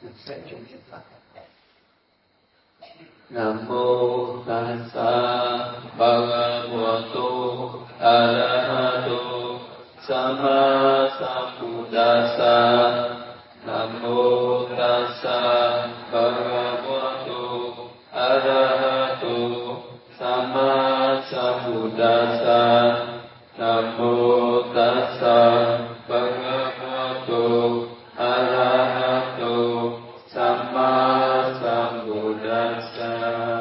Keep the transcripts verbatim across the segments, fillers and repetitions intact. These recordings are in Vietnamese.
sẽ chung niệm Phật. Nam mô Tassa Bhagavato Arahato Samma Sambuddhassa. Nam mô Tassa Bhagavato Arahato Samma Sambuddhassa. Nam mô Tassa Bhagavato Arahato Samma Sambuddhassa.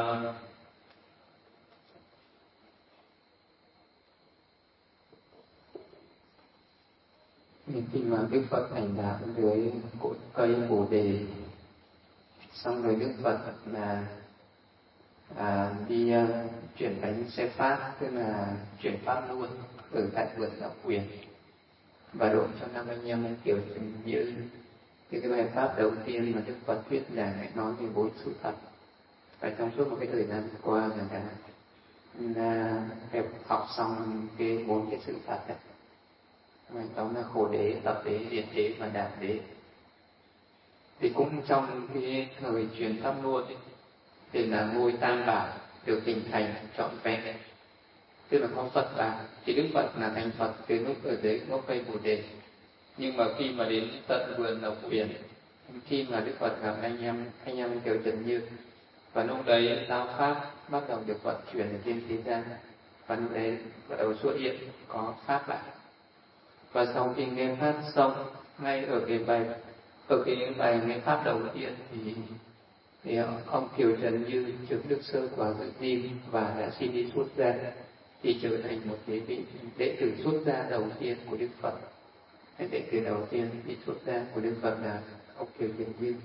Khi mà Đức Phật thành đạo dưới cội cây Bồ Đề, xong rồi Đức Phật là à, đi uh, chuyển bánh xe pháp, tức là chuyển pháp luôn ở tại vườn Đạo Quyền, và độ cho năm anh em kiểu như thì cái bài pháp đầu tiên mà Đức Phật thuyết giảng lại nói về bốn sự thật. Và trong suốt một cái thời gian qua là đã là đều học xong cái bốn cái sự thật này. Đó là khổ đế, tập đế, diệt đế và đạt đế. Thì cũng trong cái thời truyền pháp luôn ấy, thì là ngôi tam bảo được hình thành trọn vẹn, tức là có Phật bảo. Thì Đức Phật là thành Phật từ lúc ở dưới gốc cây Bồ Đề. Nhưng mà khi mà đến tận vườn Đạo Quyền, khi mà Đức Phật gặp anh em anh em Kiều Trần Như, và lúc đấy giáo pháp bắt đầu được vận chuyển ở trên thế gian, và lúc đấy bắt đầu xuất hiện có pháp bảo. Và sau khi nghe pháp xong, ngay ở cái bài ở cái bài nghe pháp đầu tiên thì, thì ông Kiều Trần Như chứng được sơ quả dự tin và đã xin đi xuất gia, thì trở thành một cái vị đệ tử xuất gia đầu tiên của Đức Phật. Đệ tử đầu tiên đi xuất gia của Đức Phật là ông Kiều Trần Như.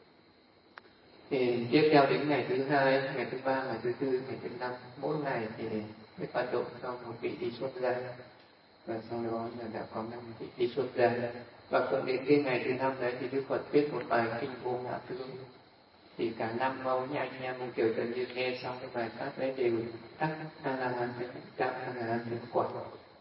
Thì tiếp theo đến ngày thứ hai, ngày thứ ba, ngày thứ tư, ngày thứ năm, mỗi ngày thì Đức Phật độ cho một vị đi xuất gia, và sau đó là đã có năm vị đi xuất gia. Và còn đến cái ngày thứ năm đấy thì Đức Phật viết một bài kinh Vô Ngã Tướng. Thì cả năm mâu như anh em ông Kiều Trần Như nghe xong cái bài pháp đấy đều đắc A La Hán, đắc A La Hán chứng quả.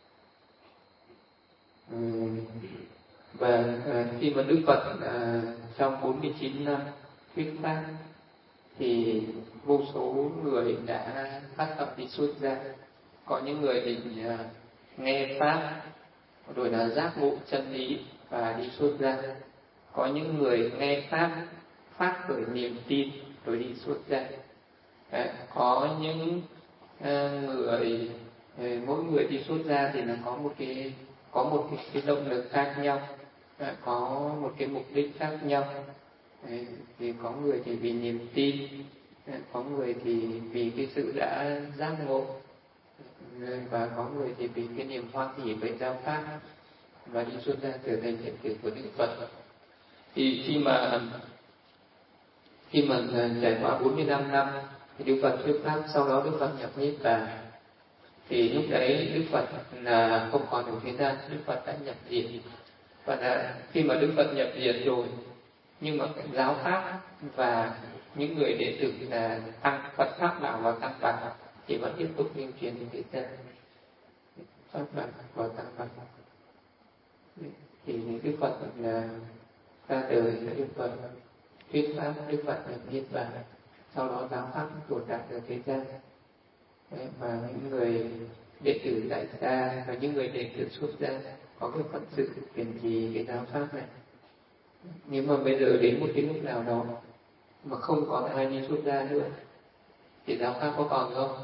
Và uh, khi mà Đức Phật uh, trong bốn mươi chín năm thuyết pháp thì vô số người đã phát tâm đi xuất gia. Có những người thì uh, nghe pháp rồi là giác ngộ chân lý và đi xuất gia. Có những người nghe pháp phát khởi niềm tin rồi đi xuất gia. Đấy, có những uh, người uh, mỗi người đi xuất gia thì là có một cái có một cái, cái động lực khác nhau, đã có một cái mục đích khác nhau. Đấy, thì có người thì vì niềm tin, có người thì vì cái sự đã giác ngộ, và có người thì vì cái niềm hoan hỉ với giáo pháp và đi xuất gia trở thành đệ tử của Đức Phật. Thì khi mà khi mà trải qua bốn mươi lăm năm thì Đức Phật thuyết pháp, sau đó Đức Phật nhập niết bàn. Thì lúc đấy Đức Phật là không còn ở thế gian, Đức Phật đã nhập diệt. Và là khi mà Đức Phật nhập diệt rồi, nhưng mà cái giáo pháp và những người đệ tử là tăng Phật Pháp Bảo và Tăng Bảo thì vẫn tiếp tục lưu truyền đến thế gian. Pháp Bảo và Tăng Bảo thì Đức Phật là ra đời, Đức Phật thuyết pháp, Đức Phật nhập niết bàn, sau đó giáo pháp tồn tại ở thế gian. Đấy, và những người đệ tử đại gia và những người đệ tử xuất gia có cái phận sự kiên trì cái giáo pháp này. Nhưng mà bây giờ đến một cái lúc nào đó mà không còn ai đi xuất gia nữa thì giáo pháp có còn không?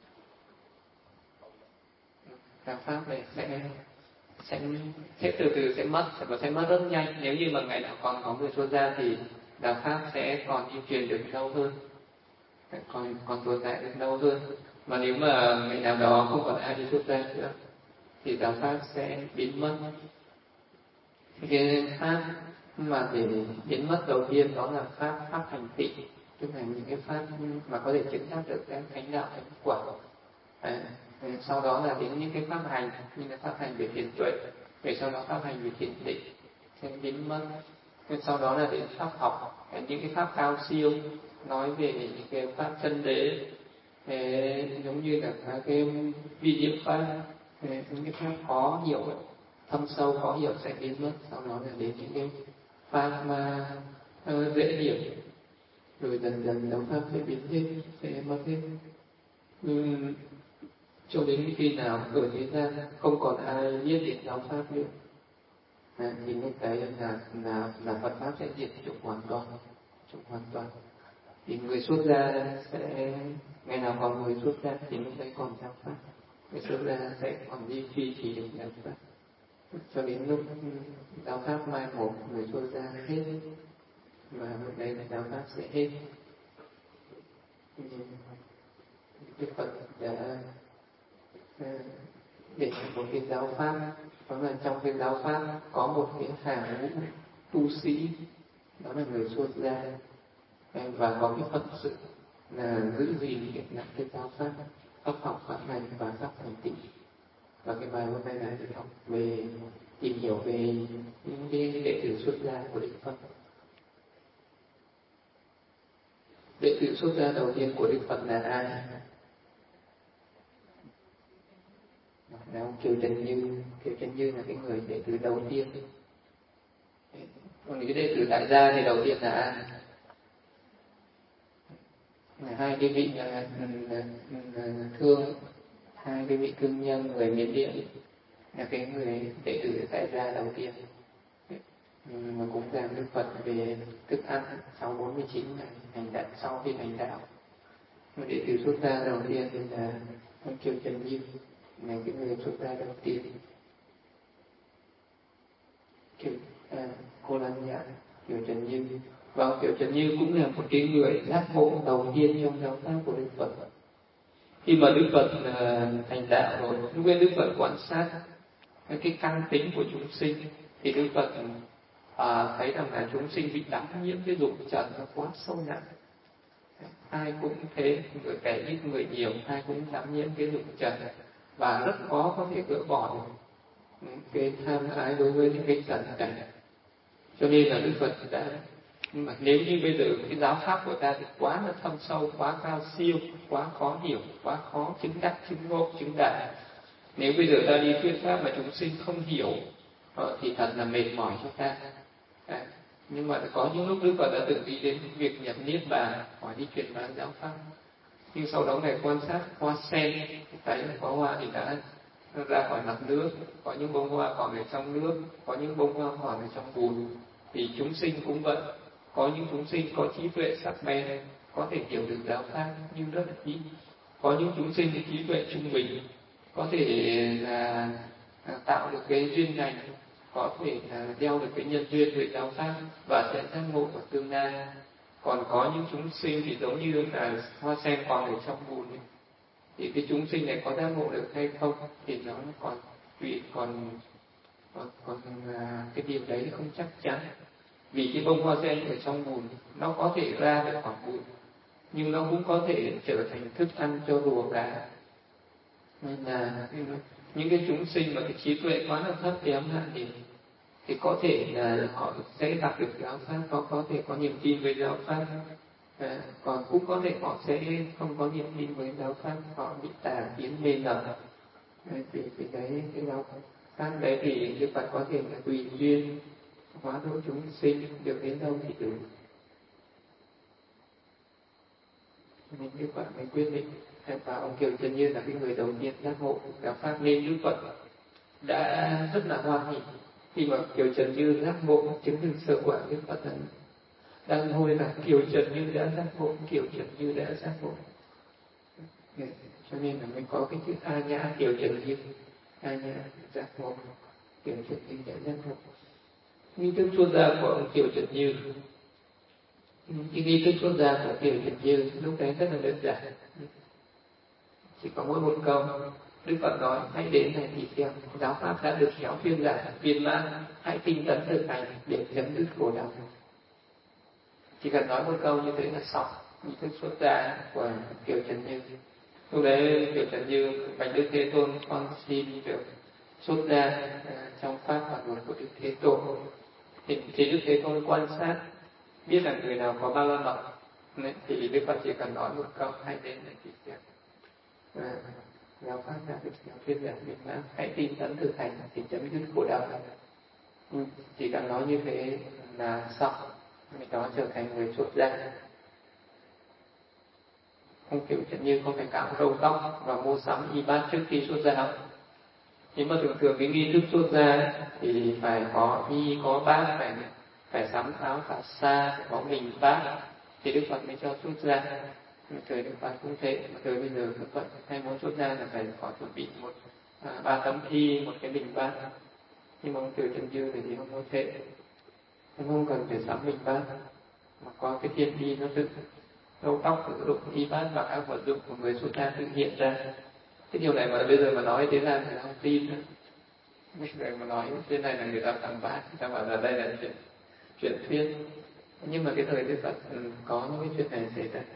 Giáo pháp này sẽ sẽ sẽ từ từ sẽ mất, và sẽ mất rất nhanh. Nếu như mà ngày nào còn có người xuất gia thì giáo pháp sẽ còn đi truyền được lâu hơn, còn còn tồn tại được lâu hơn. Mà nếu mà ngày nào đó không còn ai đi xuất gia nữa thì giáo pháp sẽ biến mất. Cái pháp mà để biến mất đầu tiên đó là pháp pháp hành tịnh, tức là những cái pháp mà có thể chứng đắc được cái thánh đạo thánh quả. Đấy. Sau đó là đến những cái pháp hành như là pháp hành về thiền tuệ, về sau đó pháp hành về thiền định sẽ biến mất. Sau đó là đến pháp học, những cái pháp cao siêu nói về những cái pháp chân đế, Thế, giống như là các cái vi diệu pháp, những cái pháp khó hiểu, thâm sâu khó hiểu sẽ biến mất. Sau đó là đến những cái pháp mà uh, dễ hiểu, rồi dần dần giáo pháp sẽ biến hết, sẽ mất hết. Nhưng cho đến khi nào ở thế gian không còn ai biết đến giáo pháp nữa, à, thì lúc đấy là là là Phật pháp sẽ diệt chủng hoàn toàn, chủng hoàn toàn. Thì người xuất gia sẽ ngày nào còn người xuất gia thì lúc đấy còn giáo pháp, người xuất gia sẽ còn duy trì trì được giáo pháp cho đến lúc giáo pháp mai một, người xuất gia hết, và lúc đấy là giáo pháp sẽ hết. Đức Phật đã để một cái giáo pháp, đó là trong cái giáo pháp có một cái hàng ngũ tu sĩ, đó là người xuất gia, và có cái phận sự là giữ gìn cái nặng cái giáo pháp, pháp học, pháp hành và pháp thành tựu. Và cái bài hôm nay là để học về tìm hiểu về những cái đệ tử xuất gia của Đức Phật. Đệ tử xuất gia đầu tiên của Đức Phật là ai? Là ông Kiều Trần Như. Kiều Trần Như là cái người đệ tử đầu tiên. Còn cái đệ tử đại gia thì đầu tiên là ai? Là hai cái vị là, là, là, là thương, hai cái vị cương nhân người Miến Điện là cái người đệ tử đại gia đầu tiên. Mà cũng giảng Đức Phật về thức ăn sau bốn mươi chín ngày hành đạo, sau khi hành đạo. Mà đệ tử xuất gia đầu tiên là ông Kiều Trần Như, là cái người xuất gia đầu tiên. Kiều, à, cô Lan Nhã, Kiều Trần Như. Và ông Kiều Trần Như cũng là một cái người giác ngộ đầu tiên trong giáo pháp của Đức Phật. Khi mà Đức Phật uh, thành đạo rồi, lúc ấy Đức Phật quan sát cái căn tính của chúng sinh, thì Đức Phật uh, thấy rằng là chúng sinh bị đắm nhiễm cái dục trần nó quá sâu nặng. Ai cũng thế, người kẻ ít người nhiều, ai cũng đắm nhiễm cái dục trần và rất khó có thể gỡ bỏ được cái tham ái đối với những cái trần cảnh. Cho nên là Đức Phật đã, mà nếu như bây giờ cái giáo pháp của ta thì quá là thâm sâu, quá cao siêu, quá khó hiểu, quá khó chứng đắc, chứng ngộ, chứng đại. Nếu bây giờ ta đi thuyết pháp mà chúng sinh không hiểu thì thật là mệt mỏi cho ta. À, nhưng mà có những lúc Đức Phật đã từng nghĩ đến việc nhập niết bàn, hỏi đi truyền bá giáo pháp. Nhưng sau đó Ngài quan sát hoa sen, thấy có hoa thì đã ra khỏi mặt nước, có những bông hoa còn ở trong nước, có những bông hoa còn ở trong bùn. Thì chúng sinh cũng vậy, có những chúng sinh có trí tuệ sắc bén, có thể hiểu được giáo pháp nhưng rất là ít. Có những chúng sinh thì trí tuệ trung bình, có thể là tạo được cái duyên lành, có thể là đeo được cái nhân duyên với giáo pháp và sẽ giác ngộ ở tương lai. Còn có những chúng sinh thì giống như là hoa sen còn ở trong bùn ấy. Thì cái chúng sinh này có giác ngộ được hay không thì nó còn tùy, còn còn, còn là cái điều đấy không chắc chắn. Vì cái bông hoa sen ở trong bùn nó có thể ra được khỏi bùn, nhưng nó cũng có thể trở thành thức ăn cho rùa cá. Nên là những cái chúng sinh mà cái trí tuệ quá là thấp kém hạn thì thì có thể là họ sẽ gặp được giáo pháp, có có thể có niềm tin với giáo pháp, à, còn cũng có thể họ sẽ không có niềm tin với giáo pháp, họ bị tà kiến mê lầm. Thì cái đấy cái giáo pháp đấy thì Đức Phật có thể là tùy duyên hóa độ chúng sinh được đến đâu thì được. Nên Đức Phật mới quyết định, và ông Kiều Trần Như là cái người đầu tiên giác ngộ giáo pháp, nên Đức Phật đã rất là hoan hỉ khi mà Kiều Trần Như giác ngộ chứng được sơ quả. Đức Phật đang đang hôi là Kiều Trần Như đã giác ngộ, Kiều Trần Như đã giác ngộ. Cho nên là mới có cái chữ A Nhã Kiều Trần Như, A Nhã giác ngộ, Kiều Trần Như đã giác ngộ. Nghi thức xuất gia của ông Kiều Trần Như, cái nghi thức xuất gia của Kiều Trần Như lúc đấy rất là đơn giản, chỉ có mỗi một câu. Đức Phật nói hãy đến này thì xem giáo pháp đã được khéo thuyết giảng viên mãn, hãy tinh tấn thực hành để chấm dứt khổ đau. Chỉ cần nói một câu như thế là xong nghi thức xuất gia của Kiều Trần Như. Lúc đấy Kiều Trần Như bạch Đức Thế Tôn con xin được xuất gia trong pháp và luật của Đức Thế Tôn. Thì, thì Đức Thế Tôn quan sát biết là người nào có ba la mật thì Đức Phật chỉ cần nói một câu hãy đến này thì xem à, giáo pháp đã được thuyết giảng viên mãn, hãy tin tấn thực hành thì chấm dứt khổ đau. Ừ, chỉ cần nói như thế là xong. người đó trở thành người xuất gia. Không kiểu chẳng như không phải cạo râu tóc và mua sắm y bát trước khi xuất gia. Nhưng mà thường thường cái nghi thức xuất gia thì phải có y có bát, phải phải sắm áo cà sa, phải có mình bát thì Đức Phật mới cho xuất gia. Thời Đức Phật cũng thế, mà thời bây giờ Đức Phật hay muốn xuất gia là phải có chuẩn bị một à, ba tấm thi, một cái bình bát. Nhưng mà ông từ Trần Dư thì không có thế, ông không cần phải sắm bình bát, mà có cái thiên y nó tự râu tóc tự dụng, y bát và các vật dụng của người xuất gia tự hiện ra. Cái điều này mà bây giờ mà nói thế là người ta không tin nữa. Bây giờ mà nói thế này là người ta phản bác, người ta bảo là đây là chuyện chuyện thuyết. Nhưng mà cái thời Đức Phật có những cái chuyện này xảy ra.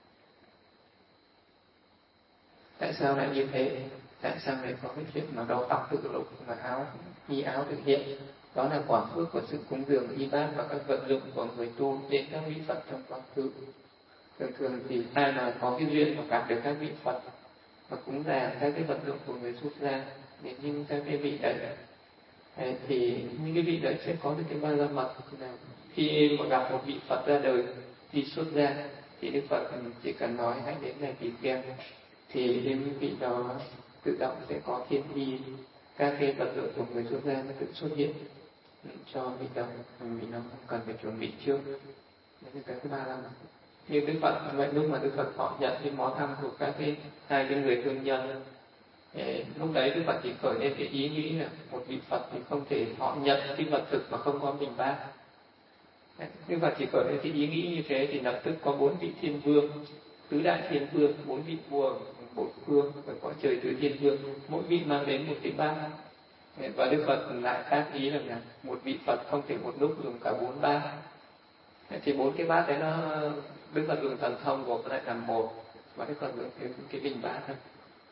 Tại sao lại như thế? Tại sao lại có cái chuyện mà râu tóc tự dụng và áo y áo tự hiện? Đó là quả phước của sự cúng dường y bát và các vận dụng của người tu đến các vị Phật trong quá khứ. Thường thường thì ai mà có cái duyên mà gặp được các vị Phật và cúng dường các cái vận dụng của người xuất gia đến những các cái vị đấy, thì những cái vị đấy sẽ có được cái ba la mật. Khi mà gặp một vị Phật ra đời đi xuất gia thì Đức Phật chỉ cần nói hãy đến này tỳ kheo, thì đến vị đó tự động sẽ có thiên y, các cái vật dụng của người xuất gia nó tự xuất hiện cho vị đó, vì nó không cần phải chuẩn bị trước. Đấy là cái thứ ba la mật. Như Đức Phật vậy, lúc mà Đức Phật họ nhận cái món ăn của các cái hai cái người thương nhân, lúc đấy Đức Phật chỉ khởi lên cái ý nghĩ là một vị Phật thì không thể họ nhận cái vật thực mà không có bình bát. Đức Phật chỉ khởi lên cái ý nghĩ như thế thì lập tức có bốn vị thiên vương, tứ đại thiên vương, bốn vị vua bốn phương và có trời tứ thiên vương, mỗi vị mang đến một cái bát. Và Đức Phật lại tác ý là một vị Phật không thể một lúc dùng cả bốn bát. Thì bốn cái bát đấy nó Đức Phật dùng thần thông gộp lại làm một, và Đức Phật dùng cái, cái bình bát thôi.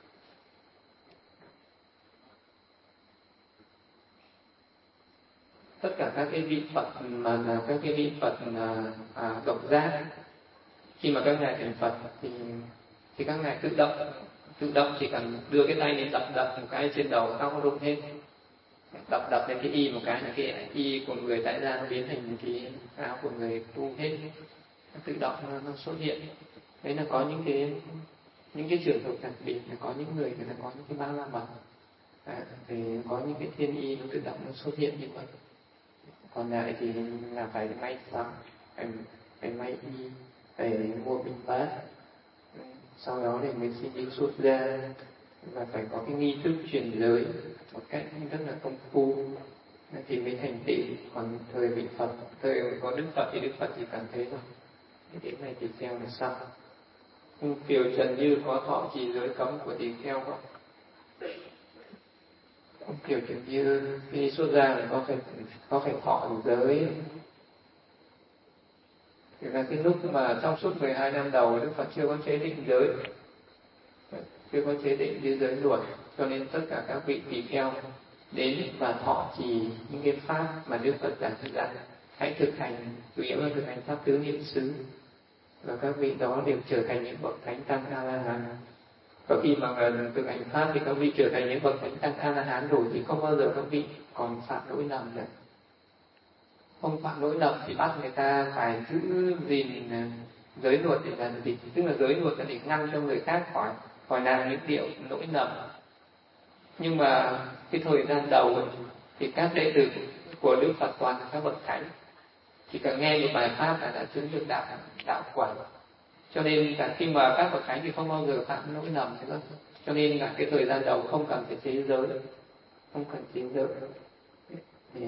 Tất cả các cái vị Phật mà là các cái vị Phật à, à, độc giác, khi mà các ngài thành Phật thì thì các ngài tự động tự động chỉ cần đưa cái tay lên đập đập một cái trên đầu tóc nó rụng hết, đập đập lên cái y một cái là cái y của người tại gia nó biến thành cái áo của người tu hết, nó tự động nó, nó xuất hiện. Đấy là có những cái những cái trường hợp đặc biệt, là có những người người ta có những cái ba la mật, à, thì có những cái thiên y nó tự động nó xuất hiện như vậy. Còn lại thì là phải may sắm, phải, phải may y, phải mua bình bát, sau đó thì mình xin đi xuất gia, và phải có cái nghi thức truyền giới một cách rất là công phu thì mới thành tựu. Còn thời vị Phật, thời có Đức Phật thì Đức Phật chỉ cần thế thôi, cái điểm này tỳ kheo là xong. Kiều Trần Như có thọ trì giới cấm của tỳ kheo không? Kiều Trần Như khi xuất gia thì có phải có phải thọ giới. Thì là cái lúc mà trong suốt mười hai năm đầu Đức Phật chưa có chế định giới, chưa có chế định như giới luật, cho nên tất cả các vị tỳ kheo đến và thọ trì những cái pháp mà Đức Phật giảng dạy, hãy thực hành, chủ yếu là thực hành pháp tứ niệm xứ, và các vị đó đều trở thành những bậc thánh tăng A La Hán. Và khi mà thực hành pháp thì các vị trở thành những bậc thánh tăng A La Hán rồi thì không bao giờ các vị còn phạm lỗi lầm nữa. Không phạm lỗi lầm thì bắt người ta phải giữ gìn giới luật để làm gì? Tức là giới luật là để ngăn cho người khác khỏi khỏi làm những điều lỗi lầm. Nhưng mà cái thời gian đầu ấy, thì các đệ tử của Đức Phật toàn là các bậc thánh, chỉ cần nghe một bài pháp là đã chứng được đạo đạo quả. Cho nên là khi mà các bậc thánh thì không bao giờ phạm lỗi lầm nữa. Cho nên là cái thời gian đầu không cần phải chế giới, không cần chế giới. Thì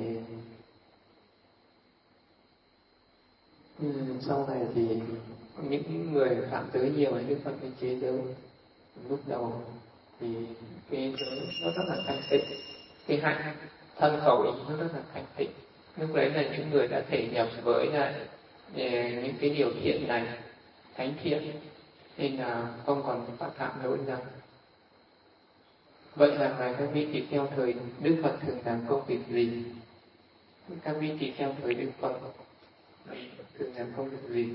ừ, sau này thì những người phạm giới nhiều thì Đức Phật mới chế giới. Lúc đầu thì cái giới nó rất là thanh tịnh, cái hạnh thân khẩu ý nó rất là thanh tịnh. Lúc đấy là những người đã thể nhập với lại những cái điều thiện này, thánh thiện, nên là không còn phạm phạm lỗi lầm. Vậy hàng ngày các vị tỳ kheo thời Đức Phật thường làm công việc gì? Các vị tỳ kheo thời Đức Phật thường làm công việc gì?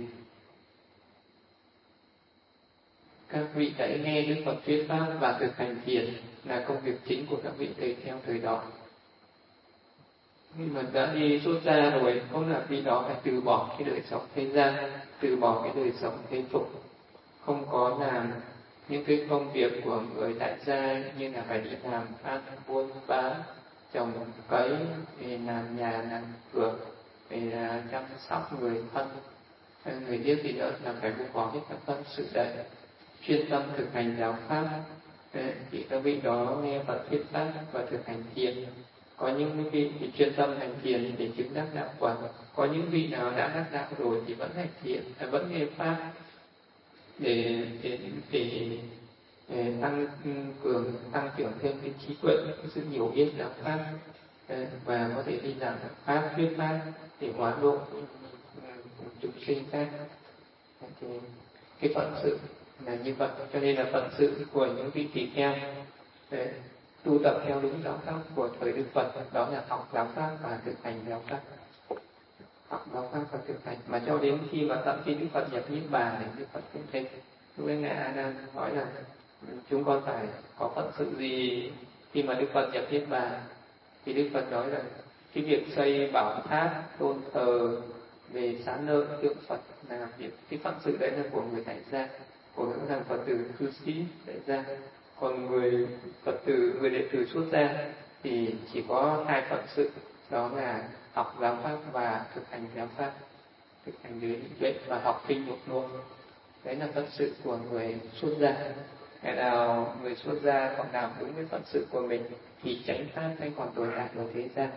Các vị hãy nghe Đức Phật thuyết pháp và thực hành thiền là công việc chính của các vị tỳ kheo thời đó. nhưng mà đã đi xuất gia rồi, không là vị đó phải từ bỏ cái đời sống thế gian, từ bỏ cái đời sống thế tục, không có làm những cái công việc của người tại gia như là phải đi làm ăn buôn bán, trồng cấy, để làm nhà làm cửa, để là chăm sóc người thân, người biết gì nữa, là phải buông bỏ hết các tâm sự đấy, chuyên tâm thực hành giáo pháp. Thì các vị đó nghe Phật thuyết pháp và thực hành thiền. Có những vị thì chuyên tâm hành thiền để chứng đắc đạo quả, có những vị nào đã đắc đạo rồi thì vẫn hành thiền, vẫn nghe pháp để để, để, để tăng cường tăng trưởng thêm cái trí tuệ, cái sự hiểu biết đạo pháp, và có thể đi làm pháp thuyết pháp để hóa độ chúng sinh khác. Thì cái phận sự là như vậy, cho nên là phận sự của những vị tỳ kheo tu tập theo đúng giáo pháp của thời Đức Phật, đó là học giáo pháp và thực hành giáo pháp, học giáo pháp và thực hành, mà cho đến khi mà tận khi Đức Phật nhập niết bàn thì Đức Phật cũng thế. Lúc ấy ngài A Nan hỏi là chúng con phải có phận sự gì khi mà Đức Phật nhập niết bàn, thì Đức Phật nói là cái việc xây bảo tháp, tôn thờ, về xá nợ tượng Phật là việc, cái phận sự đấy là của người tại gia, của những thằng Phật tử cư sĩ tại gia. Còn người Phật tử, người đệ tử xuất gia thì chỉ có hai phận sự, đó là học giáo pháp và thực hành giáo pháp, thực hành dưới định tuệ và học kinh nhục luân. Đấy là phận sự của người xuất gia. Ngày nào người xuất gia còn làm đúng với phận sự của mình thì tránh pháp hay còn tồn tại ở thế gian.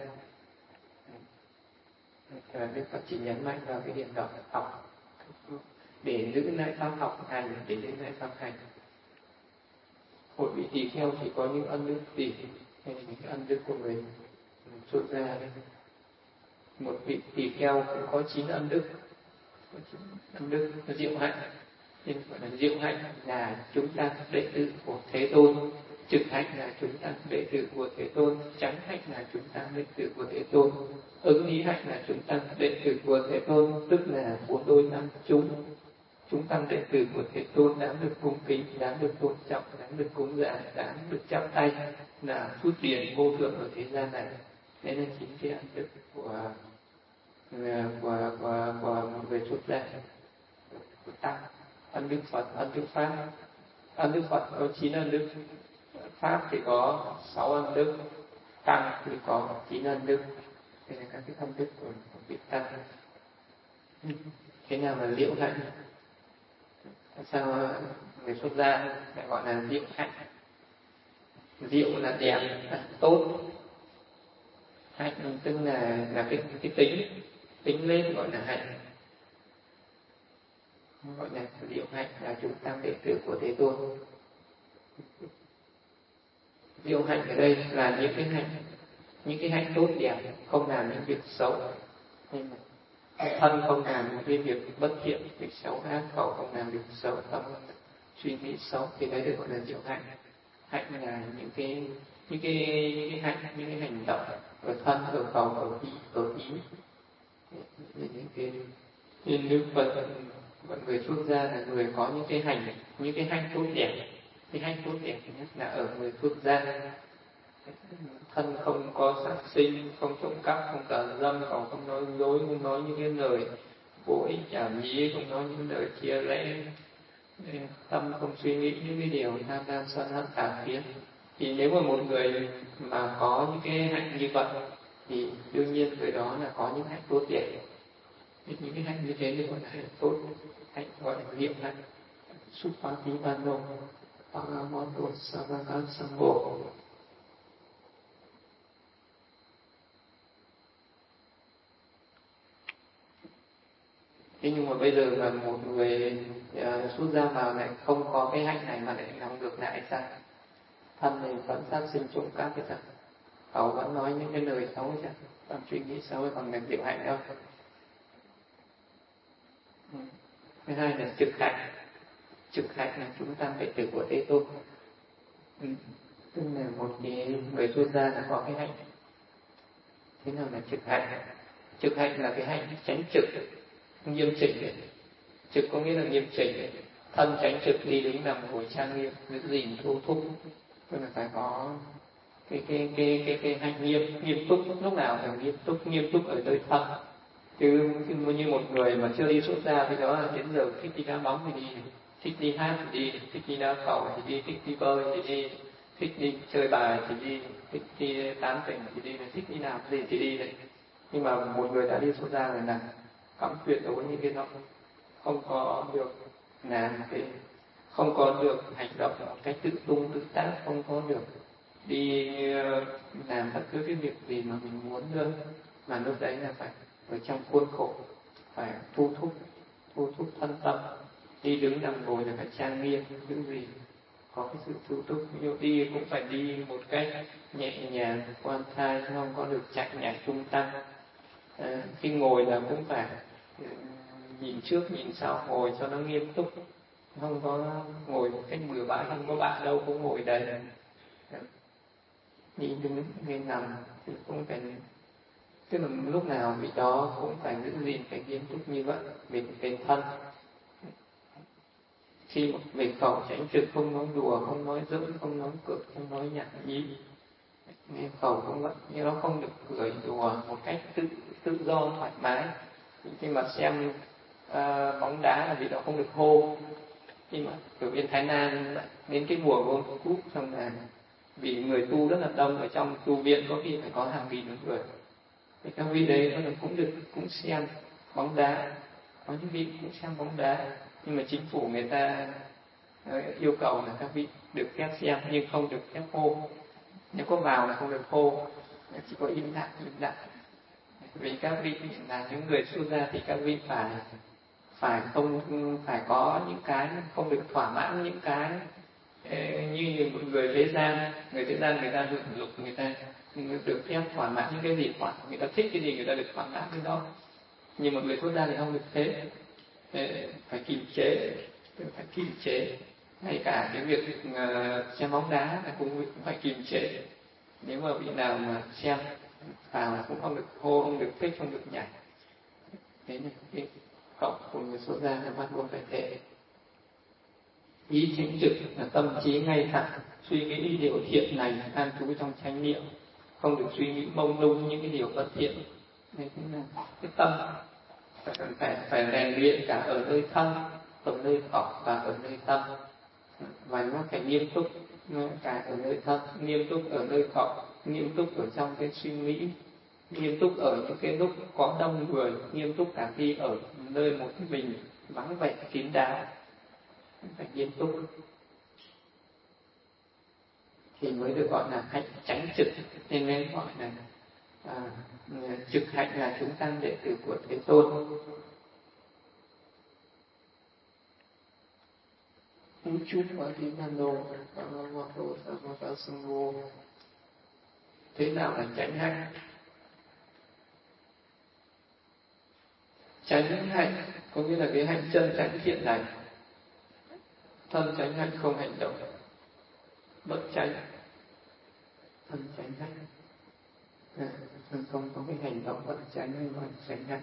Đức Phật chỉ nhấn mạnh vào cái điểm đó, học để giữ lại pháp học hành, để giữ lại pháp hành. Một vị tỳ kheo chỉ có những ân đức gì hay những ân đức của người xuất gia. Một vị tỳ kheo cũng có chín ân đức, ân đức diệu hạnh. Nên gọi là diệu hạnh là chúng ta đệ tử của Thế Tôn, trực hạnh là chúng ta đệ tử của Thế Tôn, chánh hạnh là chúng ta đệ tử của Thế Tôn, ứng ý hạnh là chúng ta đệ tử của Thế Tôn, tức là bốn đôi năm chúng. Chúng tăng đệ tử của Thế Tôn đáng được cung kính, đáng được tôn trọng, đáng được cúng dường, đáng được chắp tay, là phước điển vô thượng ở thế gian này. Đây là chính cái ân đức của của của, của một người xuất gia, của tăng. Ân đức Phật, ân đức Pháp. Ân đức Phật có chín ân đức, Pháp thì có sáu ân đức, tăng thì có chín ân đức. Đây là các cái ân đức của, của vị tăng. Thế nào là liễu hạnh? Sao người xuất gia lại gọi là diệu hạnh? Diệu là đẹp, là tốt. Hạnh tức là là cái cái tính, tính lên gọi là hạnh. Gọi là diệu hạnh là chúng ta đệ tử của Thế Tôn. Diệu hạnh ở đây là những cái hạnh, những cái hạnh tốt đẹp, không làm những việc xấu. Nên thân không làm những cái việc bất thiện, việc xấu ác, khẩu không làm việc xấu, tâm suy nghĩ xấu, thì đấy được gọi là diệu hạnh. Hạnh là những cái những cái những cái hạnh, những cái hành động ở thân, ở khẩu, ở ý, ở ý. Những cái nên Đức Phật, mọi người xuất gia là người có những cái hành, những cái hạnh tốt đẹp. Cái hạnh tốt đẹp nhất là ở người xuất gia. Thân không có sát sinh, không trộm cắp, không tà dâm, không nói dối, không nói những cái lời vô ích nhảm nhí, không nói những lời chia rẽ, tâm không suy nghĩ những cái điều tham lam sân hận tà kiến. Thì nếu mà một người mà có những cái hạnh như vậy thì đương nhiên người đó là có những hạnh tốt đẹp. Những cái hạnh như thế thì gọi là hạnh tốt, hạnh gọi là diệu hạnh. Supatipano Bhagavato Savakasambo. Thế nhưng mà bây giờ mà một người uh, xuất gia vào lại không có cái hạnh này mà lại làm ngược lại sao? Thân này vẫn sát sinh trộm cắp cái sao? Khẩu vẫn nói những cái lời xấu chứ, còn suy nghĩ xấu còn là diệu hạnh đâu. Ừ. Thứ hai là trực hạnh. Trực hạnh là chúng ta đệ tử của Thế Tôn. Ừ. Tức là một cái người xuất gia là có cái hạnh. Thế nào là trực hạnh? Trực hạnh là cái hạnh tránh trực, nghiêm chỉnh ấy. Trực có nghĩa là nghiêm chỉnh ấy. Thân tránh trực, đi đứng nằm ngồi trang nghiêm, giữ gìn thu thúc, tức là phải có cái cái cái cái cái hành nghiêm nghiêm túc, lúc nào phải nghiêm túc nghiêm túc ở nơi thân. Chứ như một người mà chưa đi xuất gia thì đó là đến giờ thích đi đá bóng thì đi, thích đi hát thì đi, thích đi đá cầu thì đi, thích đi bơi thì đi, thích đi chơi bài thì đi, thích đi tán tỉnh thì đi, thích đi làm gì thì đi đấy. Nhưng mà một người đã đi xuất gia rồi là cấm tuyệt đối những cái đó, không có được làm cái, không có được hành động một cách tự tung tự tác, không có được đi làm bất cứ cái việc gì mà mình muốn nữa, mà lúc đấy là phải ở trong khuôn khổ, phải thu thúc thu thúc thân tâm. Đi đứng nằm ngồi là phải trang nghiêm, những gì có cái sự thu thúc. Ví dụ đi cũng phải đi một cách nhẹ nhàng khoan thai, chứ không có được chạy nhảy tung tăng. À, khi ngồi là cũng phải nhìn trước nhìn sau, ngồi cho nó nghiêm túc, không có ngồi một cách bừa bãi, không có bạn đâu cũng ngồi đấy. Đi đứng hay nằm thì cũng phải, tức là lúc nào vị đó cũng phải giữ gìn phải nghiêm túc như vậy. Về về thân, khi về khẩu tránh trực, không nói đùa, không nói giỡn, không nói cợt, không nói nhảm nhí. Nên khẩu cũng vậy, nhưng nó không được cười đùa một cách tự tự do thoải mái. Khi mà xem uh, bóng đá là vì đó không được hô. Nhưng mà ở bên Thái Lan đến cái mùa World Cup xong là vì người tu rất là đông, ở trong tu viện có khi phải có hàng nghìn người, thì các vị đấy cũng được cũng xem bóng đá, có những vị cũng xem bóng đá, nhưng mà chính phủ người ta yêu cầu là các vị được phép xem nhưng không được phép hô. Nếu có vào là không được hô, chỉ có im lặng im lặng. Vì các vị là những người xuất gia thì các vị phải phải không phải có những cái không được thỏa mãn những cái như một người thế gian. Người thế gian người ta hưởng lục, người ta được phép thỏa mãn những cái gì thỏa, người ta thích cái gì người ta được thỏa mãn cái đó. Nhưng một người xuất gia thì không được thế, phải kiềm chế, phải kiềm chế. Ngay cả cái việc uh, xem bóng đá là cũng, cũng phải kiềm chế. Nếu mà vị nào mà xem vào là cũng không được hô, không được thích, không được nhảy. Thế nên cái cậu của người xuất gia là bắt buộc phải thế. Ý chánh trực là tâm trí ngay thẳng, suy nghĩ ý điều thiện lành, an trú trong chánh niệm, không được suy nghĩ mông lung những cái điều bất thiện. Nên là cái tâm phải phải phải rèn luyện cả ở nơi thân, ở nơi khẩu và ở nơi tâm. Và nó phải nghiêm túc cả ở nơi thân, nghiêm túc ở nơi khẩu, nghiêm túc ở trong cái suy nghĩ, nghiêm túc ở những cái lúc có đông người, nghiêm túc cả khi ở nơi một mình vắng vẻ kín đáo, phải nghiêm túc thì mới được gọi là hạnh chánh trực. Nên nên gọi là à, trực hạnh là chúng tăng đệ tử của Thế Tôn. Chú ở đi nano thế nào là chánh hạnh? Chánh hạnh có nghĩa là cái hạnh chân chánh thiện lành. Thân chánh hạnh không hành động bất chánh, thân chánh hạnh à, thân không có cái hành động bất chánh hay gọi chánh hạnh.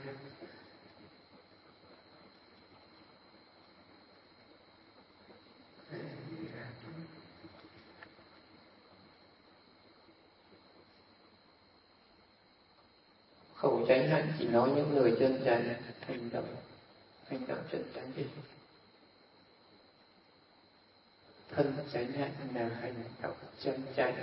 Khẩu chánh hạnh chỉ nói những lời chân chánh, hành động hành động chân chánh đi. Thân chánh hạnh là hành động chân chánh.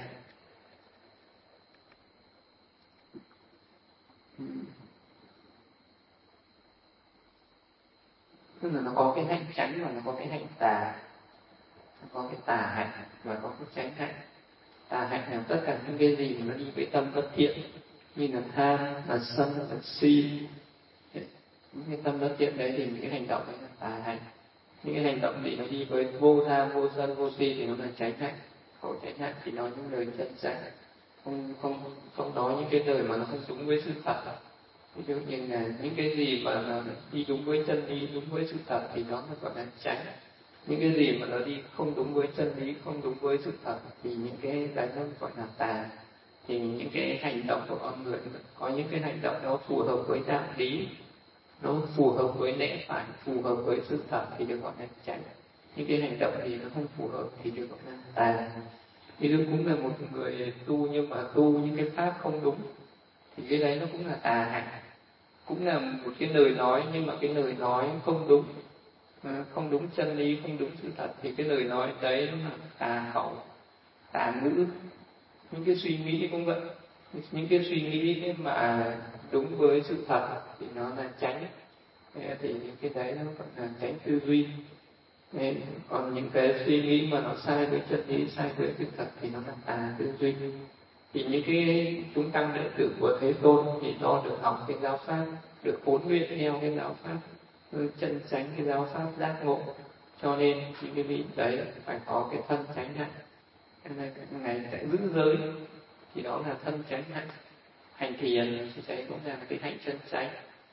Tức là nó có cái hạnh chánh và nó có cái hạnh tà, nó có cái tà hạnh và có cái chánh hạnh. Tà hạnh là tất cả những cái gì mà nó đi với tâm bất thiện, như là tham, là sân, là si. Những cái tâm bất thiện đấy thì những cái hành động đấy là tà hạnh. Những cái hành động gì nó đi với vô tham, vô sân, vô si thì nó là chánh hạnh. Khẩu chánh hạnh thì nói những lời chân chánh, không không không nói những cái lời mà nó không đúng với sự thật. Ví dụ như là những cái gì mà nó đi đúng với chân lý, đúng với sự thật thì nó gọi là chánh. Những cái gì mà nó đi không đúng với chân lý, không đúng với sự thật thì những cái đấy nó gọi là tà. Thì những cái hành động của con người có những cái hành động nó phù hợp với đạo lý, nó phù hợp với lẽ phải, phù hợp với sự thật thì được gọi là chánh. Những cái hành động gì nó không phù hợp thì được gọi là tà. Thì Đức cũng là một người tu nhưng mà tu những cái pháp không đúng, thì cái đấy nó cũng là tà hạnh, cũng là một cái lời nói nhưng mà cái lời nói không đúng, không đúng chân lý, không đúng sự thật, thì cái lời nói đấy nó là tà khẩu, tà ngữ. Những cái suy nghĩ cũng vậy, những cái suy nghĩ mà đúng với sự thật thì nó là chánh, thì cái đấy nó gọi là chánh tư duy. Nên còn những cái suy nghĩ mà nó sai với chân lý, sai với sự thật thì nó là tà tư duy. Thì những cái chúng tăng đệ tử của Thế Tôn thì do được học cái giáo pháp, được huấn luyện theo cái giáo pháp chân chánh, cái giáo pháp giác ngộ, cho nên những cái vị đấy phải có cái thân chánh hạnh. Ngày sẽ giữ giới thì đó là thân chánh hạnh. Hành thiền thì đấy cũng là cái hạnh chân chánh.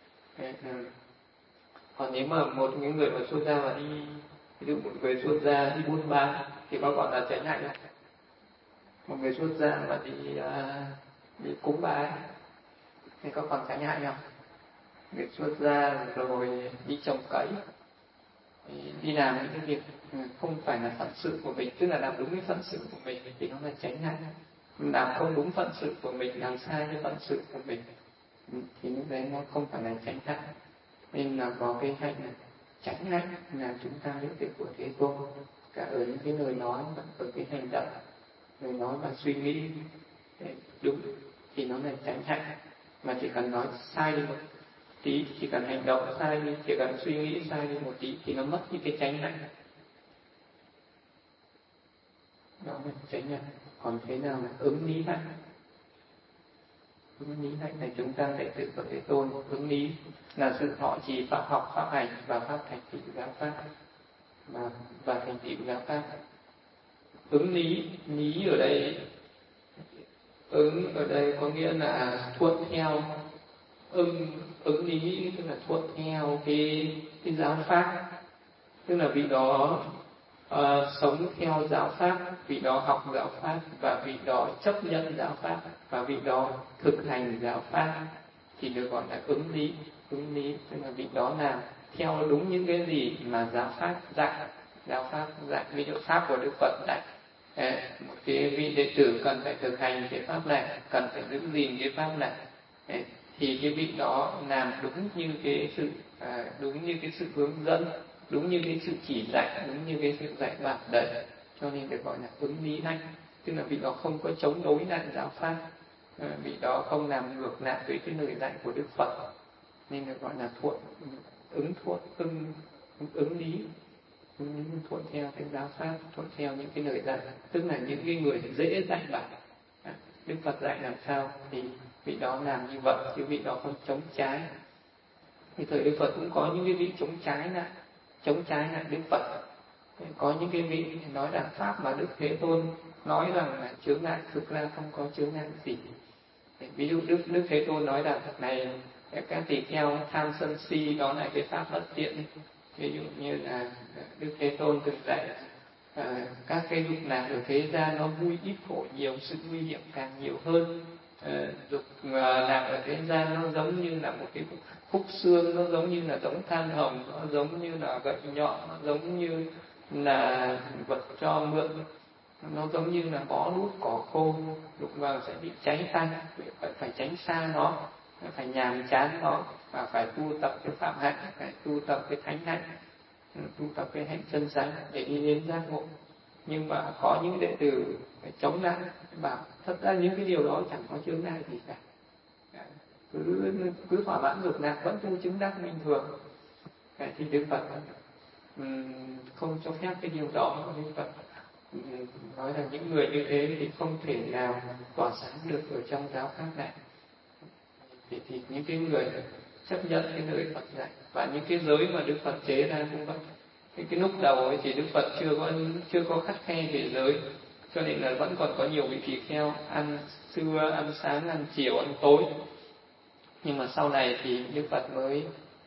Còn nếu mà một những người mà xuất gia mà đi, ví dụ một người xuất gia đi buôn bán thì có gọi là chánh hạnh không? Một người xuất gia mà đi, uh, đi cúng bái thì có còn chánh hạnh không? Người xuất gia rồi đi trồng cấy, đi làm những cái việc không phải là phận sự của mình, tức là làm đúng cái phận sự của mình thì nó là chánh hạnh. Làm không đúng phận sự của mình, làm sai cái phận sự của mình thì lúc đấy nó không phải là chánh hạnh. Nên là có cái hạnh này, chánh hạnh là chúng ta biết được của Thế Tôn, cả ở những cái lời nói và ở cái hành động, lời nói và suy nghĩ đúng thì nó là chánh hạnh. Mà chỉ cần nói sai đi một tí, chỉ cần hành động sai đi, chỉ cần suy nghĩ sai đi một tí thì nó mất những cái chánh hạnh. Đó là chánh hạnh. Còn thế nào là ứng lý hạnh? Ứng lý hạnh này chúng ta đệ tử của Thế Tôn. Ứng lý là sự thọ trì pháp học, pháp hành và pháp thành tựu giáo pháp, và, và thành tựu giáo pháp. Ứng lý, lý ở đây, ứng ở đây có nghĩa là thuận theo, ứng ứng lý tức là thuận theo cái cái giáo pháp, tức là vị đó uh, sống theo giáo pháp, vị đó học giáo pháp, và vị đó chấp nhận giáo pháp, và vị đó thực hành giáo pháp thì được gọi là ứng lý. Ứng lý tức là vị đó làm theo đúng những cái gì mà giáo pháp dạy. Giáo pháp dạy, ví dụ pháp của Đức Phật dạy một cái vị đệ tử cần phải thực hành cái pháp này, cần phải giữ gìn cái pháp này, thì cái vị đó làm đúng như cái sự à, đúng như cái sự hướng dẫn, đúng như cái sự chỉ dạy, đúng như cái sự dạy bảo đấy, cho nên được gọi là ứng lý hạnh. Tức là vị đó không có chống đối lại giáo pháp, à, vị đó không làm ngược lại với cái lời dạy của Đức Phật, nên được gọi là thuận ứng thuận ứng ứng lý, thuận theo cái giáo pháp, thuận theo những cái lời dạy, tức là những cái người dễ dạy bảo. Đức Phật dạy làm sao thì vị đó làm như vậy, chứ vị đó không chống trái. Thì thời Đức Phật cũng có những cái vị chống trái lại, chống trái lại Đức Phật. Có những cái vị nói rằng pháp mà Đức Thế Tôn nói rằng là chướng ngại, thực ra không có chướng ngại gì. Ví dụ Đức Đức Thế Tôn nói rằng này các tỳ kheo, tham sân si đó là cái pháp bất tiện. Ví dụ như là Đức Thế Tôn từng dạy à, các cái dục lạc ở thế gian nó vui ít khổ nhiều, sự nguy hiểm càng nhiều hơn. À, dục lạc ở thế gian nó giống như là một cái khúc xương, nó giống như là giống than hồng, nó giống như là gậy nhọn, nó giống như là vật cho mượn, nó giống như là bó đuốc cỏ khô, đụng vào sẽ bị cháy tay, phải phải tránh xa nó, phải nhàm chán nó, và phải tu tập cái phạm hạnh, phải tu tập cái thánh hạnh, tu tập cái hạnh chân chánh để đi đến giác ngộ. Nhưng mà có những đệ tử phải chống lại, bảo thật ra những cái điều đó chẳng có chướng ngại gì cả, cứ cứ thỏa mãn dục lạc vẫn tu chứng đắc bình thường. Cái thì Đức Phật um, không cho phép cái điều đó. Đức Phật um, nói là những người như thế thì không thể nào tỏa sáng được ở trong giáo pháp này. Thì, thì những cái người chấp nhận cái lời Phật dạy, và những cái giới mà Đức Phật chế ra cũng vậy. Cái, cái lúc đầu ấy thì Đức Phật chưa có chưa có khắt khe về giới, cho nên là vẫn còn có nhiều vị tỳ kheo ăn trưa, ăn sáng, ăn chiều, ăn tối. Nhưng mà sau này thì Đức Phật mới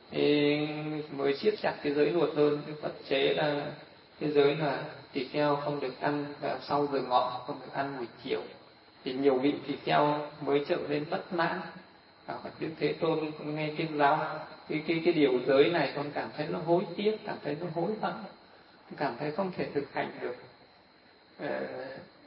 mới siết chặt cái giới luật hơn. Đức Phật chế ra cái giới là tỳ kheo không được ăn vào sau giờ ngọ, không được ăn buổi chiều. Thì nhiều vị tỳ kheo mới trở nên bất mãn. Đức Thế Tôn nghe cái giáo cái cái cái điều giới này, con cảm thấy nó hối tiếc, cảm thấy nó hối hận, cảm thấy không thể thực hành được.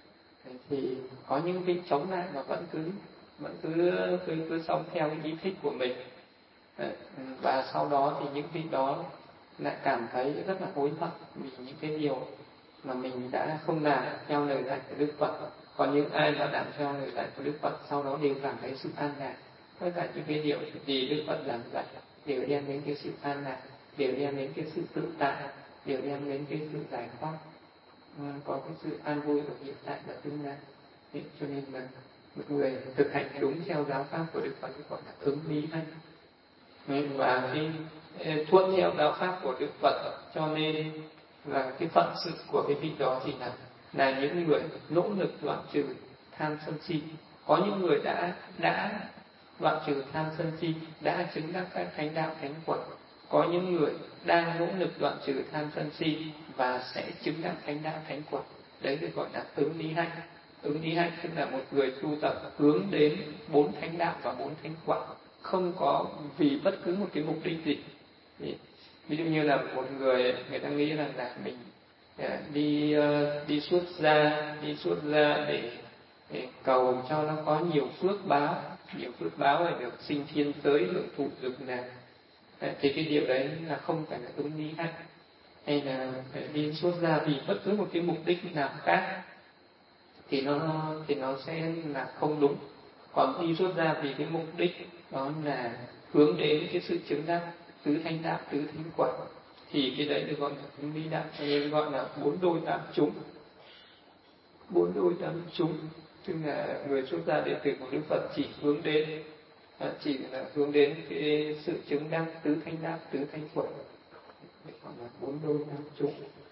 Thì có những vị chống lại mà vẫn cứ vẫn cứ cứ, cứ sống theo cái ý thích của mình. Và sau đó thì những vị đó lại cảm thấy rất là hối hận vì những cái điều mà mình đã không làm theo lời dạy của Đức Phật. Còn những ai mà làm theo lời dạy của Đức Phật sau đó đều cảm thấy sự an lạc. Tất cả những cái điều gì Đức Phật giảng dạy đều đem đến cái sự an lạc, đều đem đến cái sự tự tại, đều đem đến cái sự giải thoát, có cái sự an vui ở hiện tại và tương lai. Cho nên là một người thực hành đúng theo giáo pháp của Đức Phật gọi là ứng lý hạnh. Và khi thuận theo giáo pháp của Đức Phật, cho nên là cái phận sự của cái vị đó thì là là những người nỗ lực đoạn trừ tham sân si. Có những người đã đã đoạn trừ tham sân si, đã chứng đắc các thánh đạo thánh quật. Có những người đang nỗ lực đoạn trừ tham sân si và sẽ chứng đắc thánh đạo thánh quật. Đấy được gọi là ứng lý hạnh. Ứng lý hạnh tức là một người tu tập hướng đến bốn thánh đạo và bốn thánh quật, không có vì bất cứ một cái mục đích gì. Ví dụ như là một người người ta nghĩ rằng là mình đi đi xuất gia đi xuất gia để, để cầu cho nó có nhiều phước báo, nhiều phước báo để được sinh thiên giới, hưởng thụ dục lạc. Thì cái điều đấy là không phải là ứng lý hạnh. Hay là đi xuất gia vì bất cứ một cái mục đích nào khác thì nó thì nó sẽ là không đúng. Còn đi xuất gia vì cái mục đích đó là hướng đến cái sự chứng đắc tứ thánh đạo, tứ thánh quật, thì cái đấy được gọi là ứng lý đạo, cho nên gọi là bốn đôi tám chúng. Bốn đôi tám chúng tức là người xuất gia đệ tử của Đức Phật chỉ hướng đến chỉ là hướng đến cái sự chứng đắc tứ thánh đạo, tứ thánh quật, gọi là bốn đôi tám chúng.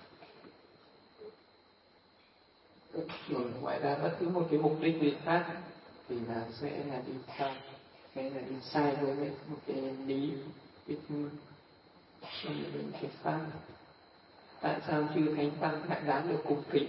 Rồi ngoài ra bất cứ một cái mục đích gì khác thì là sẽ là đi sai, sẽ là đi sai với một cái lý, cái cái pháp. Tại sao chư thánh tăng lại đáng được cung kính?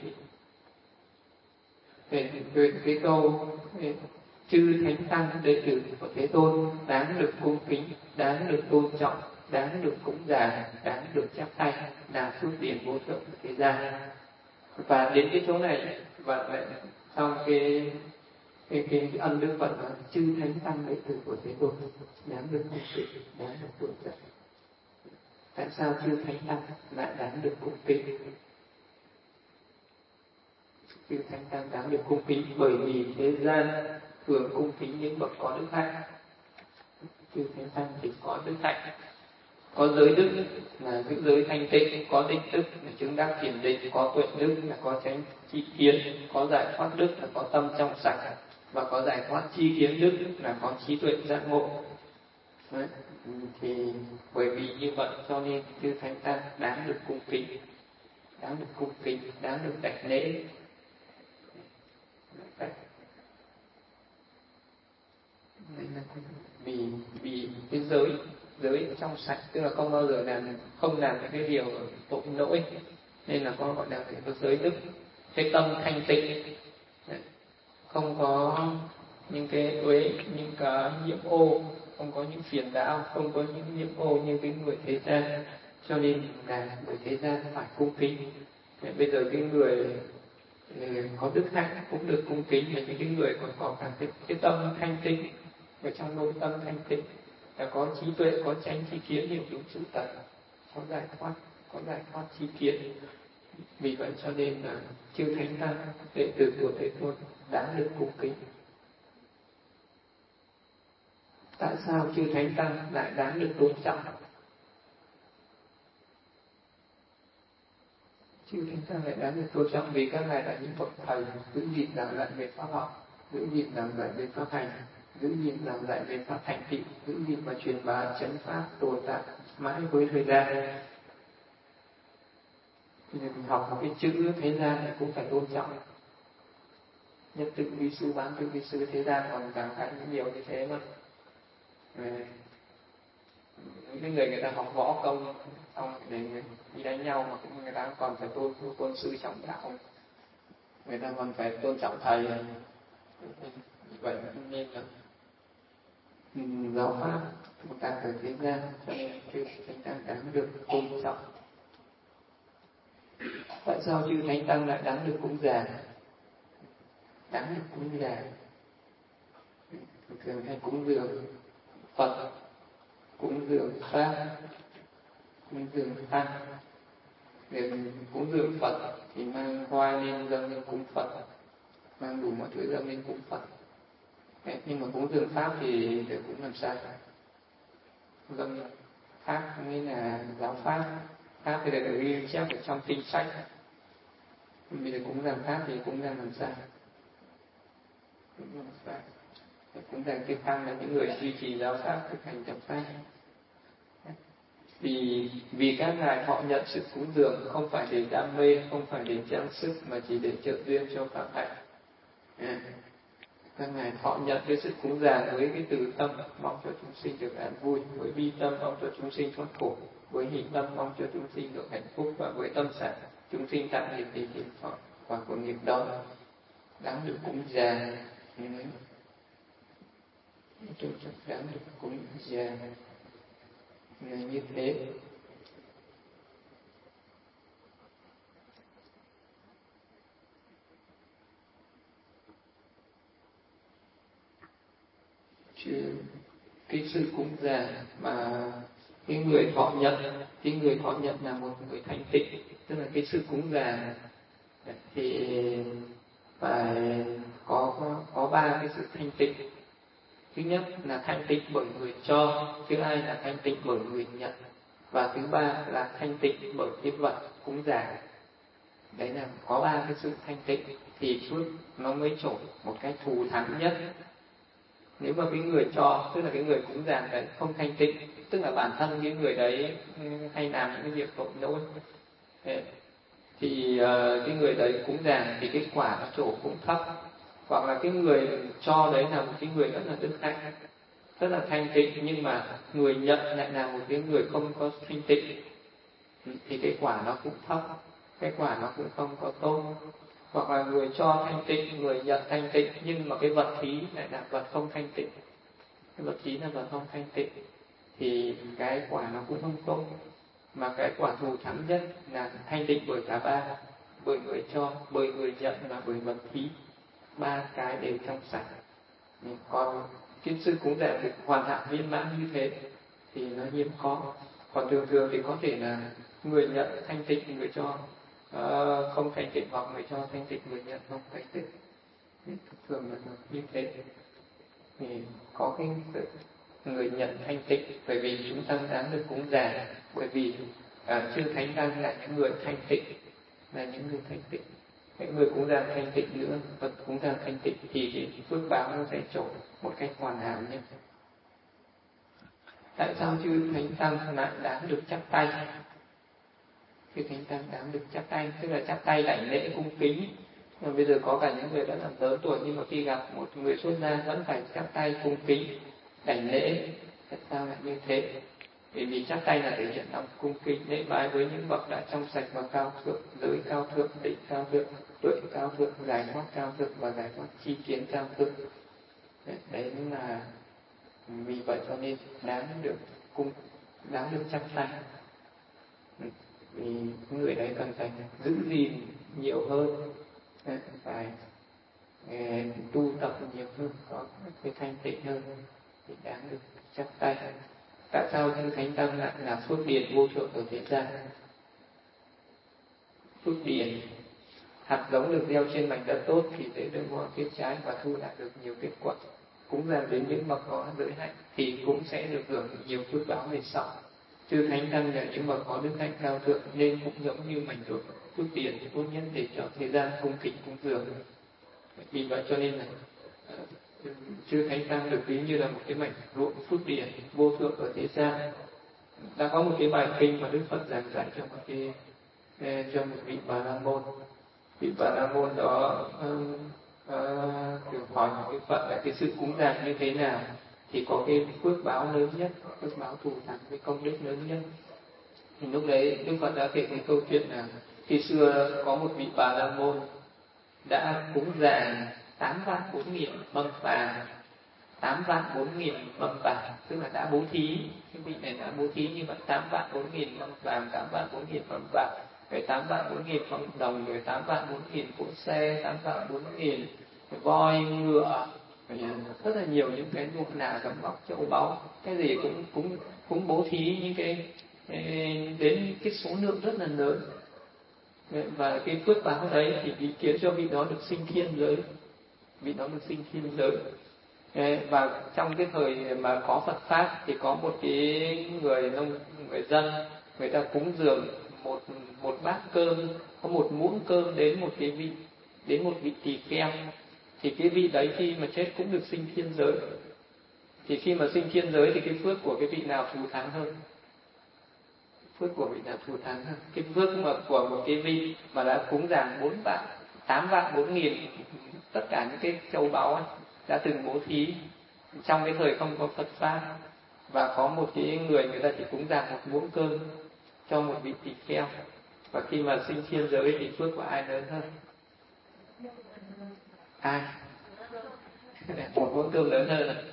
Về về cái câu chư thánh tăng đệ tử của Thế Tôn đáng được cung kính, đáng được tôn trọng, đáng được cúng dường, đáng được chắp tay, là phước điển vô thượng của thế gian. Và đến cái chỗ này và lại trong cái cái, cái, cái ân Đức Phật là chư thánh tăng đệ tử của Thế Tôn đáng được cung kính, đáng được tôn trọng. Tại sao chư thánh tăng lại đáng được cung kính? Chư thánh tăng đáng được cung kính bởi vì thế gian thường cung kính những bậc có đức hạnh. Chư thánh tăng thì có đức hạnh, có giới đức là giữ giới thanh tịnh, có định đức là chứng đắc thiền định, có tuệ đức là có chánh tri kiến, có giải thoát đức là có tâm trong sạch, và có giải thoát tri kiến đức là có trí tuệ giác ngộ. Đấy. Thì bởi vì như vậy cho nên chư thánh tăng đáng được cung kính, đáng được cung kính, đáng được đảnh lễ. Vì vì cái giới giới trong sạch, tức là không bao giờ làm không làm những cái điều tội lỗi, nên là có gọi là cái giới đức. Cái tâm thanh tịnh, không có những cái uế, những cái nhiễm ô, không có những phiền não, không có những nhiễm ô như cái người thế gian, cho nên là người thế gian phải cung kính. Bây giờ cái người có đức hạnh cũng được cung kính, là những cái người còn có cả cái, cái tâm thanh tịnh, ở trong nội tâm thanh tịnh, là có trí tuệ, có chánh tri kiến, hiểu đúng sự thật, có giải thoát, có giải thoát tri kiến. Vì vậy cho nên là chư thánh tăng đệ tử của Thế Tôn đáng được cung kính. Tại sao chư thánh tăng lại đáng được tôn trọng? Chư thánh tăng lại đáng được tôn trọng vì các ngài là những bậc thầy giữ gìn giảng dạy về pháp học, giữ gìn giảng dạy về pháp hành, giữ gìn giảng dạy về pháp thành tựu, giữ gìn và truyền bá chánh pháp tồn tại mãi với thời gian. Thì mình học một cái chữ thế gian này cũng phải tôn trọng. Nhất tự vi sư, bán tự vi sư, thế gian còn giảng dạy những điều như thế mà. Những cái người người ta học võ công xong để đi đánh nhau mà cũng người ta còn phải tôn tôn sư trọng đạo, người ta còn phải tôn trọng thầy. Vậy nên là giáo pháp chúng ta ở thế gian cho nên chư thánh tăng đáng được tôn trọng. Tại sao chư thánh tăng lại đáng được cúng dường? đáng được cúng dường. Thường hay cúng dường Phật, cúng dường Pháp, cúng dường Tăng. Để cúng dường Phật thì mang hoa lên dâng lên cúng Phật, mang đủ mọi thứ dâng lên cúng Phật. Đấy, nhưng mà cúng dường Pháp thì để cũng làm sao? Dâng Pháp nghĩa là giáo Pháp. Pháp thì được ghi chép ở trong kinh sách. Bây giờ cúng dường Pháp thì cúng dường làm sao? Cúng dường Pháp. Cúng dường cái Tăng là những người duy trì giáo Pháp, thực hành giáo Pháp. Vì vì các ngài họ nhận sự cúng dường không phải để đam mê, không phải để trang sức, mà chỉ để trợ duyên cho pháp hạnh. À, các ngài họ nhận cái sự cúng dường với cái từ tâm mong cho chúng sinh được an vui, với bi tâm mong cho chúng sinh thoát khổ, với hỷ tâm mong cho chúng sinh được hạnh phúc, và với tâm sản chúng sinh tạm nghiệp thì hiện thọ và của nghiệp đó đáng được cúng dường. Ừ. Đáng được cúng dường như thế. Chứ cái sự cúng dường mà cái người thọ nhận, cái người thọ nhận là một người thanh tịnh, tức là cái sự cúng dường thì phải có có, có ba cái sự thanh tịnh. Thứ nhất là thanh tịnh bởi người cho, thứ hai là thanh tịnh bởi người nhận, và thứ ba là thanh tịnh bởi cái vật cúng dường. Đấy là có ba cái sự thanh tịnh thì phước nó mới trổ một cách thù thắng nhất. Nếu mà cái người cho, tức là cái người cúng dường đấy không thanh tịnh, tức là bản thân cái người đấy hay làm những cái việc tội lỗi, thì uh, cái người đấy cúng dường thì cái quả nó trổ cũng thấp. Hoặc là cái người cho đấy là một cái người rất là đức hạnh, rất là thanh tịnh, nhưng mà người nhận lại là một cái người không có thanh tịnh, thì cái quả nó cũng thấp, cái quả nó cũng không có tốt. Hoặc là người cho thanh tịnh, người nhận thanh tịnh, nhưng mà cái vật thí lại là vật không thanh tịnh, cái vật thí là vật không thanh tịnh, thì cái quả nó cũng không tốt. Mà cái quả thù thắng nhất là thanh tịnh bởi cả ba, bởi người cho, bởi người nhận và bởi vật thí. Ba cái đều trong sạch. Còn cái sự cúng dường được hoàn hảo viên mãn như thế thì nó hiếm có. Còn thường thường thì có thể là người nhận thanh tịnh, người cho uh, không thanh tịnh, hoặc người cho thanh tịnh, người nhận không thanh tịnh. Thường là như thế. Thì có cái sự người nhận thanh tịnh, bởi vì chúng ta đáng được cúng dường, bởi vì uh, chư thánh tăng là những người thanh tịnh, là những người thanh tịnh. Những người cúng dường thanh tịnh nữa, Phật cúng dường thanh tịnh thì cái phước báo nó sẽ trổ một cách hoàn hảo nhất. Tại sao chư thánh tăng lại đáng được chắp tay? Chư thánh tăng đáng được chắp tay, tức là chắp tay đảnh lễ cung kính. Mà bây giờ có cả những người đã làm lớn tuổi, nhưng mà khi gặp một người xuất gia vẫn phải chắp tay cung kính đảnh lễ. Tại sao lại như thế? Bởi vì chắp tay là thể hiện lòng cung kính lễ bái với những bậc đã trong sạch và cao thượng, giới cao thượng, định cao thượng, tuệ cao thượng, giải thoát cao thượng và giải thoát chi kiến cao thượng. Đấy, đấy là vì vậy cho nên đáng được cung, đáng được chắp tay. Vì người đấy cần phải giữ gìn nhiều hơn, phải tu tập nhiều hơn, có cái thanh tịnh hơn thì đáng được chắp tay. Tại sao chư thánh tăng lại là phước điền vô thượng ở thế gian? Phước điền, hạt giống được gieo trên mảnh đất tốt thì sẽ được hoa kết trái và thu lại được nhiều kết quả. Cúng dường đến những bậc có giới hạnh thì cũng sẽ được hưởng nhiều phước báo về sau. Chư thánh tăng là những bậc có đức hạnh cao thượng nên cũng giống như mảnh ruộng phước điền tốt nhất để cho thế gian cung kính cúng dường. Vì vậy cho nên là chư thánh tăng được ví như là một cái mảnh ruộng phước điền vô thượng ở thế gian. Đã có một cái bài kinh mà Đức Phật giảng dạy cho một cái cho một vị Bà La Môn. Vị Bà La Môn đó uh, uh, hỏi Đức Phật là cái sự cúng dường như thế nào thì có cái phước báo lớn nhất, phước báo thù thắng, cái công đức lớn nhất. Thì lúc đấy Đức Phật đã kể cái câu chuyện là khi xưa có một vị Bà La Môn đã cúng dường tám vạn bốn nghìn mâm vàng, tám vạn bốn nghìn mâm vàng, tức là đã bố thí, cái vị này đã bố thí như vậy, tám vạn bốn nghìn mâm vàng, tám vạn bốn nghìn mâm vàng, rồi tám vạn bốn nghìn phong đồng, rồi tám vạn bốn nghìn cỗ xe, tám vạn bốn nghìn voi ngựa, rất là nhiều những cái nuôi nà gấm vóc châu báu, cái gì cũng cũng cũng bố thí những cái đến cái số lượng rất là lớn. Và cái phước báo đấy thì khiến cho vị đó được sinh thiên giới, vị đó được sinh thiên giới. Và trong cái thời mà có Phật pháp thì có một cái người nông người dân, người ta cúng dường một một bát cơm, có một muỗng cơm đến một cái vị đến một vị tỳ kheo, thì cái vị đấy khi mà chết cũng được sinh thiên giới. Thì khi mà sinh thiên giới thì cái phước của cái vị nào thù thắng hơn? Phước của vị nào thù thắng hơn? Cái phước mà của một cái vị mà đã cúng dường bốn vạn, tám vạn, bốn nghìn tất cả những cái châu báu ấy, đã từng bố thí trong cái thời không có Phật pháp, và có một cái người người ta chỉ cúng dường một muỗng cơm cho một vị tỳ kheo, và khi mà sinh thiên giới thì phước của ai lớn hơn? Ai? Một muỗng cơm lớn hơn à?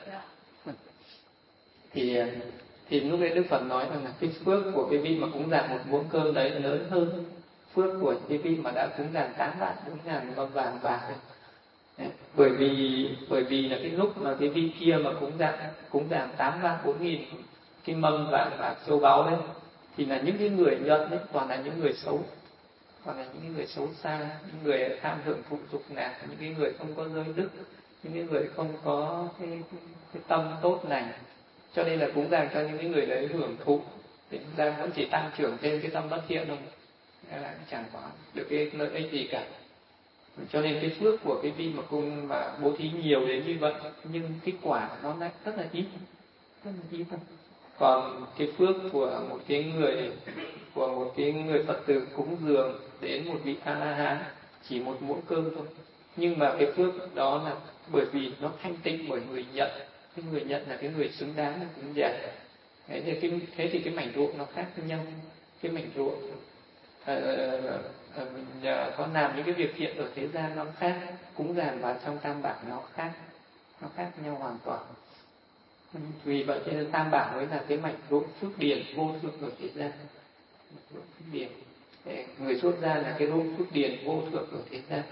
Thì thì lúc đấy Đức Phật nói rằng là cái phước của cái vị mà cúng dường một muỗng cơm đấy lớn hơn phước của cái vị mà đã cúng dường tám vạn bốn ngàn mâm vàng bạc. Bởi vì bởi vì là cái lúc mà cái vị kia mà cúng dường cúng dường tám vạn bốn nghìn cái mâm vàng bạc châu báu đấy, thì là những cái người nhận đấy toàn là những người xấu, toàn là những người xấu xa, những người tham hưởng thụ dục lạc, những cái người không có giới đức, những cái người không có cái, cái tâm tốt lành. Cho nên là cúng dường cho những cái người đấy hưởng thụ, thì chúng ta vẫn chỉ tăng trưởng thêm cái tâm bất thiện thôi, là chẳng có được cái lợi ích gì cả. Cho nên cái phước của cái vị mà cung mà bố thí nhiều đến như vậy, nhưng cái quả nó lại rất là ít, rất là ít thôi. Còn cái phước của một cái người của một cái người Phật tử cúng dường đến một vị A La Hán chỉ một muỗng cơm thôi, nhưng mà cái phước đó là bởi vì nó thanh tịnh bởi người nhận, cái người nhận là cái người xứng đáng là cúng dường. Thế thì cái thế thì cái mảnh ruộng nó khác với nhau. Cái mảnh ruộng à, à, mình à, có làm những cái việc thiện ở thế gian nó khác, cúng dường vào trong tam bảo nó khác, nó khác nhau hoàn toàn. Vì vậy cho nên tam bảo mới là cái mảnh ruộng phước điền vô thượng ở thế gian. Ruộng phước điền, người xuất gia là cái ruộng phước điền vô thượng ở thế gian.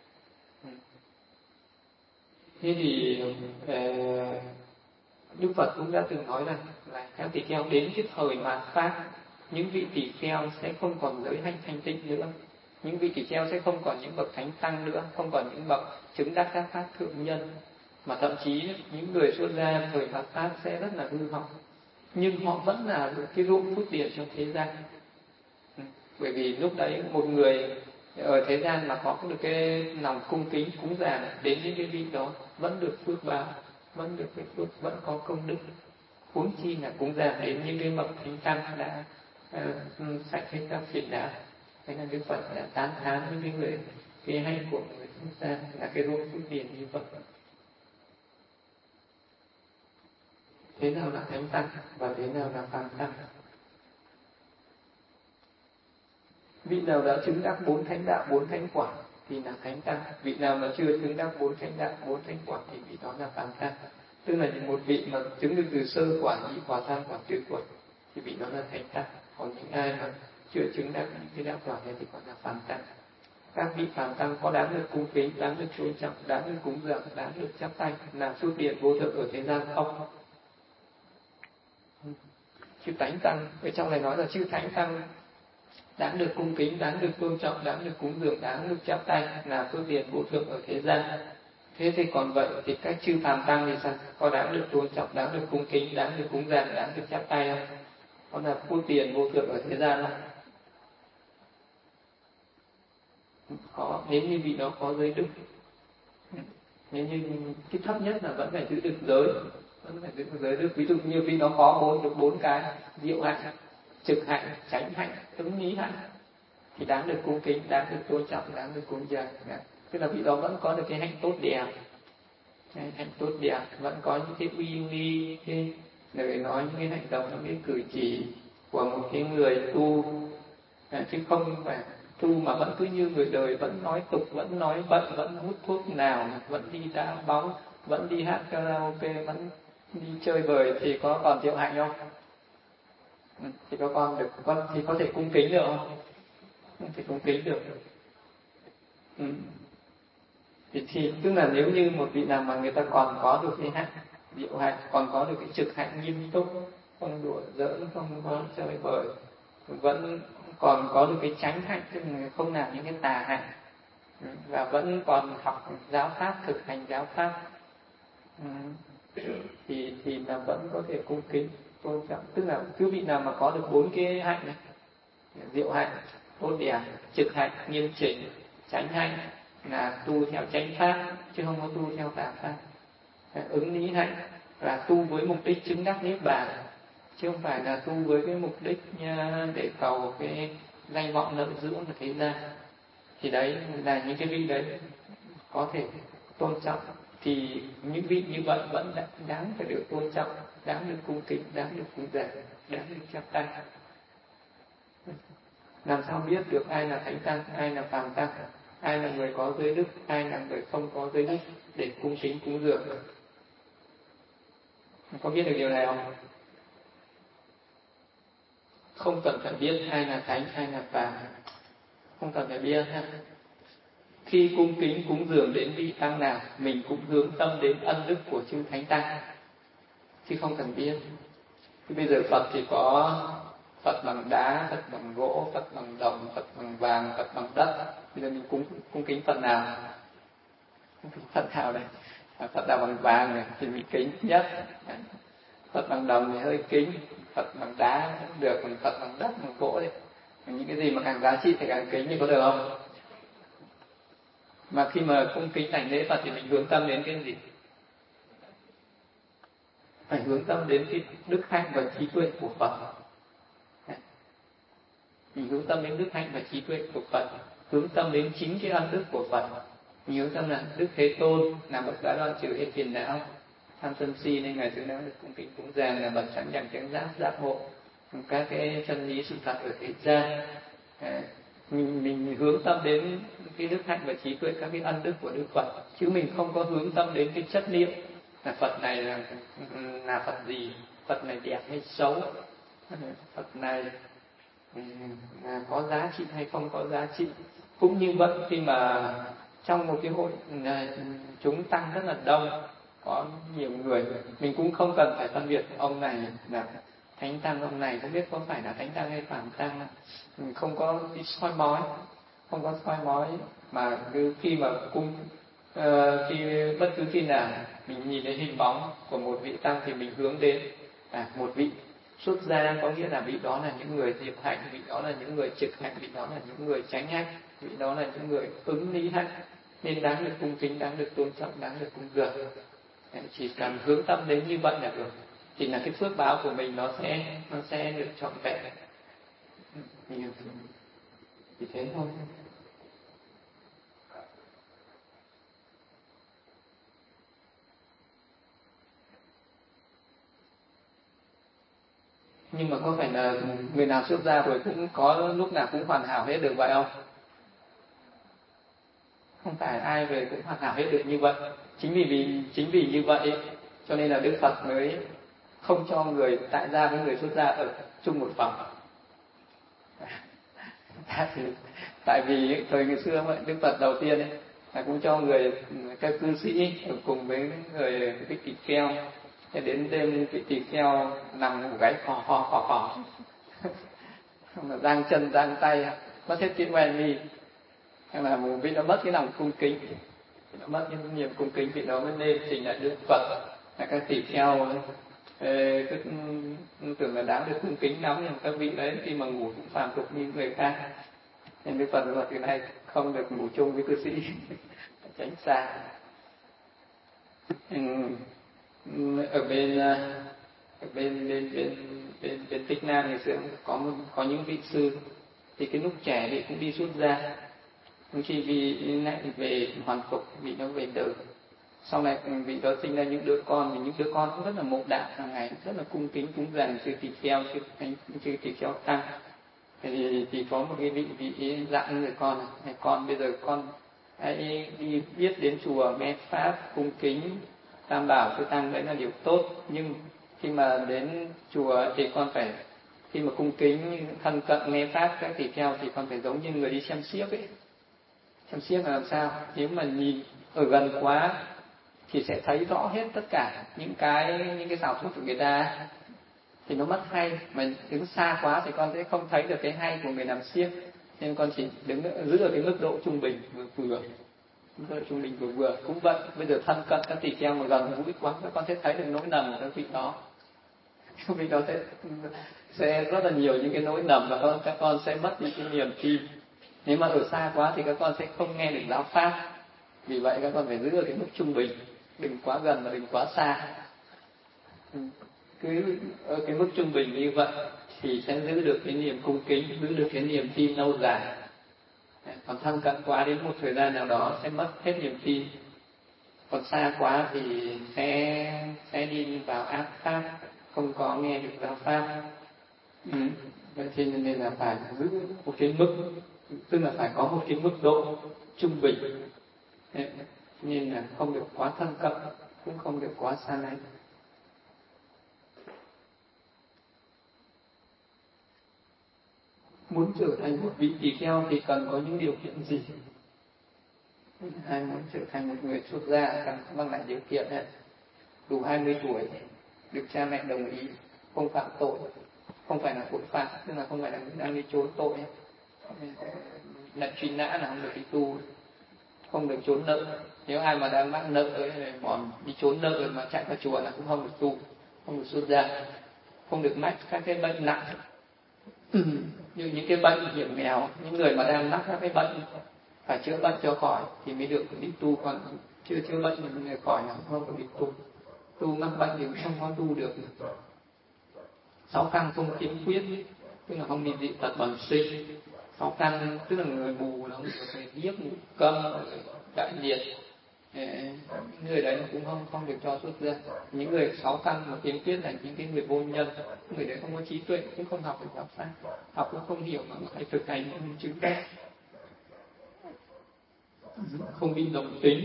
Thế thì Đức Phật cũng đã từng nói rằng là các tỳ kheo đến cái thời mạt pháp, những vị tỳ kheo sẽ không còn giới hạnh thanh tịnh nữa, những vị tỳ kheo sẽ không còn những bậc thánh tăng nữa, không còn những bậc chứng đắc các pháp thượng nhân, mà thậm chí những người xuất gia thời mạt pháp sẽ rất là hư hỏng, nhưng họ vẫn là cái ruộng phước điền trong thế gian. Bởi vì lúc đấy một người ở thế gian mà có được cái lòng cung kính cúng dường đến những cái vị đó vẫn được phước báo, vẫn được cái phước, vẫn có công đức. Huống chi là cúng dường đến những cái bậc thánh tăng đã uh, sạch hết các phiền não. Thế là Đức Phật đã tán thán những cái người cái hay của người xuất gia là cái ruộng phước điền như vậy. Thế nào là thánh tăng và thế nào là phàm tăng? Vị nào đã chứng đắc bốn thánh đạo, bốn thánh quả thì là thánh tăng. Vị nào mà chưa chứng đắc bốn thánh đạo, bốn thánh quả thì vị đó là phàm tăng. Tức là một vị mà chứng được từ sơ quả, nhị quả, tam quả, tứ quả thì vị đó là thánh tăng. Còn những ai mà chưa chứng đắc những cái đạo quả này thì gọi là phàm tăng. Các vị phàm tăng có đáng được cung kính, đáng được tôn trọng, đáng được cúng dường, đáng được chắp tay, làm phước điền vô thượng ở thế gian không? Chư thánh tăng, ở trong này nói là chư thánh tăng đáng được cung kính, đáng được tôn trọng, đáng được cúng dường, đáng được chắp tay, là phước điền vô thượng ở thế gian. Thế thì còn vậy thì các chư phàm tăng thì sao? Có đáng được tôn trọng, đáng được cung kính, đáng được cúng dường, đáng được chắp tay không? Có là phước điền vô thượng ở thế gian không? Có, nếu như vị đó có giới đức. Nếu như cái thấp nhất là vẫn phải giữ được giới, vẫn phải giữ được giới đức. Ví dụ như vị đó có bốn được bốn cái diệu hạnh, trực hạnh, chánh hạnh, ứng lý hạnh thì đáng được cung kính, đáng được tôn trọng, đáng được cúng dường. Tức là vị đó vẫn có được cái hạnh tốt đẹp, cái hạnh tốt đẹp, vẫn có những cái uy nghi, cái lời nói, những cái hành động, những cái cử chỉ của một cái người tu, chứ không phải tu mà vẫn cứ như người đời, vẫn nói tục, vẫn nói bậy, vẫn hút thuốc nào, vẫn đi đá bóng, vẫn đi hát karaoke, vẫn đi chơi bời thì có còn diệu hạnh không? Thì có con được, con thì có thể cung kính được không? Không thể cung kính được. Ừ. thì, thì tức là nếu như một vị nào mà người ta còn có được cái hạnh diệu hạnh, còn có được cái trực hạnh nghiêm túc, không đùa giỡn, không có chơi bời, vẫn còn có được cái chánh hạnh, tức là không làm những cái tà hạnh, và vẫn còn học giáo pháp, thực hành giáo pháp, thì thì là vẫn có thể cung kính tôn trọng. Tức là cứ vị nào mà có được bốn cái hạnh này, diệu hạnh, tốt đẹp, trực hạnh, nghiêm chỉnh, chánh hạnh, là tu theo chánh pháp chứ không có tu theo tà pháp. Ứng lý hạnh là tu với mục đích chứng đắc niết bàn, chứ không phải là tu với cái mục đích để cầu cái danh vọng lợi dưỡng của thế gian. Thì đấy là những cái vị đấy có thể tôn trọng. Thì những vị như vậy vẫn đáng phải được tôn trọng, đáng được cung kính, đáng được cúng dường, đáng được chắp tay. Làm sao biết được ai là thánh tăng, ai là phàm tăng, ai là người có giới đức, ai là người không có giới đức để cung kính cúng dường? Có biết được điều này không? Không cần phải biết ai là thánh, ai là phàm, không cần phải biết ha. Khi cung kính cúng dường đến vị tăng nào, mình cũng hướng tâm đến ân đức của chư thánh tăng, chứ không cần biết. Thì bây giờ Phật thì có Phật bằng đá, Phật bằng gỗ, Phật bằng đồng, Phật bằng vàng, Phật bằng đất. Bây giờ mình cúng cung kính Phật nào? Cung kính Phật nào đây? Phật nào bằng vàng này thì mình kính nhất. Phật bằng đồng thì hơi kính, Phật bằng đá cũng được, còn Phật bằng đất, bằng gỗ đấy, những cái gì mà càng giá trị thì càng kính, thì có được không? Mà khi mà cung kính thành lễ Phật thì mình hướng tâm đến cái gì? Phải hướng tâm đến cái đức hạnh và trí tuệ của Phật. Mình hướng tâm đến đức hạnh và trí tuệ của Phật, hướng tâm đến chính cái ân đức của Phật. Mình hướng tâm là Đức Thế Tôn là bậc đã đoan trừ hết phiền não, tham sân si, nên ngài xứng đáng được cung kính cúng dường, là bậc chánh đẳng chánh giác giác ngộ các cái chân lý sự thật ở thế gian. Mình, mình hướng tâm đến cái đức hạnh và trí tuệ, các cái ân đức của Đức Phật, chứ mình không có hướng tâm đến cái chất liệu là Phật này là, là Phật gì, Phật này đẹp hay xấu, Phật này là có giá trị hay không có giá trị. Cũng như vậy, khi mà trong một cái hội chúng tăng rất là đông, có nhiều người, mình cũng không cần phải phân biệt ông này là thánh tăng, ông này không biết có phải là thánh tăng hay phàm tăng, mình không có đi soi mói, không có soi mói, mà cứ khi mà cung uh, khi bất cứ khi nào mình nhìn thấy hình bóng của một vị tăng thì mình hướng đến à, một vị xuất gia, có nghĩa là vị đó là những người diệu hạnh, vị đó là những người trực hạnh, vị đó là những người chánh hạnh, vị đó là những người ứng lý hạnh, nên đáng được cung kính, đáng được tôn trọng, đáng được cúng dường. Chỉ cần hướng tâm đến như vậy là được, thì là cái phước báo của mình nó sẽ nó sẽ được trọn vẹn. Chỉ thế thôi. Nhưng mà có phải là người nào xuất gia rồi cũng có lúc nào cũng hoàn hảo hết được vậy không? Không phải ai về cũng hoàn hảo hết được như vậy. Chính vì, vì chính vì như vậy cho nên là Đức Phật mới không cho người tại gia với người xuất gia ở chung một phòng. Tại vì thời ngày xưa vậy, Đức Phật đầu tiên ấy, là cũng cho người các cư sĩ ở cùng với người cái tỳ kheo. Thế đến đêm cái tỳ kheo nằm ngủ gáy khò khò khò khò, mà giang chân giang tay, mất hết cái oai nghi, hay là vì nó mất cái lòng cung kính, nó mất cái niềm cung kính, thì nó mới nên trình lại Đức Phật. Là các tỳ kheo cứ tưởng là đáng được cung kính lắm, nhưng các vị đấy khi mà ngủ cũng phàm tục như người khác. Nên Đức Phật nói từ này không được ngủ chung với cư sĩ, tránh xa. Ở bên ở bên bên bên bên, bên Tích Nam ngày xưa có có những vị sư thì cái lúc trẻ thì cũng đi xuất gia, khi vì lại về hoàn phục, vì nó về đời, sau này vị đó sinh ra những đứa con, thì những đứa con cũng rất là mộ đạo, hàng ngày rất là cung kính cúng dường chư tỳ kheo, chư chư tỳ kheo tăng. Thì, thì có một cái vị vị dặn người con này, con bây giờ con hãy đi biết đến chùa nghe pháp cung kính tam bảo chư tăng, đấy là điều tốt, nhưng khi mà đến chùa thì con phải, khi mà cung kính thân cận nghe pháp các tỳ kheo thì con phải giống như người đi xem xiếc ấy, Xem xiếc là làm sao? Nếu mà nhìn ở gần quá thì sẽ thấy rõ hết tất cả những cái những cái xảo thuật của người ta, thì nó mất hay. Mà đứng xa quá thì con sẽ không thấy được cái hay của người làm xiếc, nên con chỉ đứng giữ ở cái mức độ trung bình vừa vừa, mức độ trung bình vừa vừa. Cũng vậy, bây giờ thân cận các tỳ kheo mà gần gũi quá, các con sẽ thấy được nỗi lầm của các vị đó. Các vị đó sẽ sẽ rất là nhiều những cái nỗi lầm, và các con sẽ mất đi cái niềm tin. Nếu mà ở xa quá thì các con sẽ không nghe được giáo pháp. Vì vậy các con phải giữ ở cái mức trung bình, đừng quá gần và đừng quá xa. Cứ ở cái mức trung bình như vậy thì sẽ giữ được cái niềm cung kính, giữ được cái niềm tin lâu dài. Còn thân cận quá đến một thời gian nào đó sẽ mất hết niềm tin. Còn xa quá thì sẽ sẽ đi vào ác pháp, không có nghe được giáo pháp. Ừ. Vậy thì nên là phải giữ một cái mức, tức là phải có một cái mức độ trung bình. Nên là không được quá thân cận, cũng không được quá xa lánh. Muốn trở thành một vị tỳ kheo thì cần có những điều kiện gì? Ai muốn trở thành một người xuất gia cần mang lại điều kiện này: đủ hai mươi tuổi, được cha mẹ đồng ý, không phạm tội, không phải là tội phạm, tức là không phải là đang đi trốn tội, lệnh truy nã là không được đi tu, không được trốn nợ. Nếu ai mà đang mắc nợ ấy, còn đi trốn nợ mà chạy vào chùa là cũng không được tu, không được xuất gia, không được mắc các cái bệnh nặng. Như những cái bệnh hiểm nghèo, những người mà đang mắc các cái bệnh phải chữa bệnh cho khỏi thì mới được đi tu, còn chưa chữa bệnh thì khỏi là không được đi tu. Tu mắc bệnh thì không có tu được. Sáu căn không khiếm khuyết, tức là không bị dị tật bẩm sinh. Sáu căn tức là người mù nó phải điếc, câm, đại liệt, người đấy cũng không không được cho xuất gia. Những người sáu căn mà khiếm khuyết là những cái người vô nhân, người đấy không có trí tuệ, cũng không học được giáo pháp, học cũng không hiểu mà phải thực hành những chứng đắc, không bị đồng tính.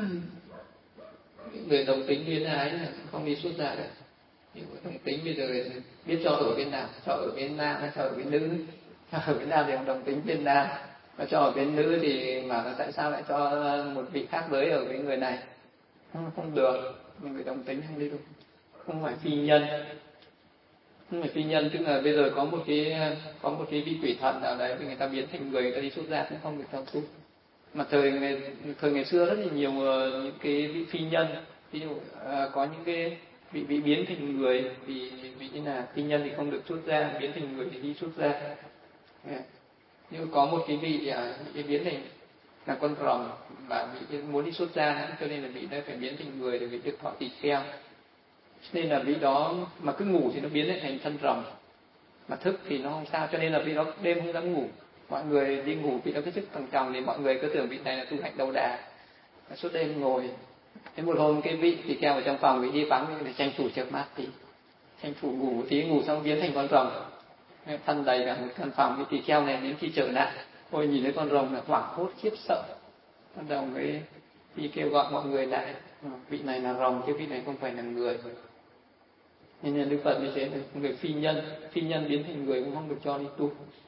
Người đồng tính biến ái là không đi xuất gia được. Đồng tính bây giờ biết cho ở bên nào, cho ở bên nam hay cho ở bên nữ. Cho ở bên nam thì đồng tính bên nam, và cho ở bên nữ thì mà tại sao lại cho một vị khác giới ở với người này? Không, không được. Người đồng tính không đi được, không phải phi nhân. Không phải phi nhân, tức là bây giờ có một cái có một cái vị quỷ thần nào đấy thì người ta biến thành người, người ta đi xuất gia cũng không được cho tu. Mà thời ngày thời ngày xưa rất là nhiều những cái vị phi nhân, ví dụ à, có những cái vị bị biến thành người thì vị như là phi nhân thì không được xuất gia, biến thành người thì đi xuất gia. Nhưng có một cái vị à, cái biến thành là con rồng và vị muốn đi xuất gia, cho nên là vị đó phải biến thành người để vị được thọ tỳ kheo. Nên là vị đó mà cứ ngủ thì nó biến lại thành thân rồng, mà thức thì nó không sao, cho nên là vị đó đêm không dám ngủ. Mọi người đi ngủ vị đó cái sức thằng chồng thì mọi người cứ tưởng vị này là tu hạnh đầu đà, suốt đêm ngồi. Đến một hôm cái vị thì kêu ở trong phòng, vị đi vắng để tranh thủ chợp mắt thì tranh thủ ngủ tí, ngủ xong biến thành con rồng, thân đầy cả một căn phòng. Cái tỳ kheo này đến khi trở lại, ôi nhìn thấy con rồng là hoảng hốt khiếp sợ, bắt đầu mới đi kêu gọi mọi người lại, vị này là rồng chứ vị này không phải là người. Nên là Đức Phật như thế là người phi nhân, phi nhân biến thành người cũng không được cho đi tu.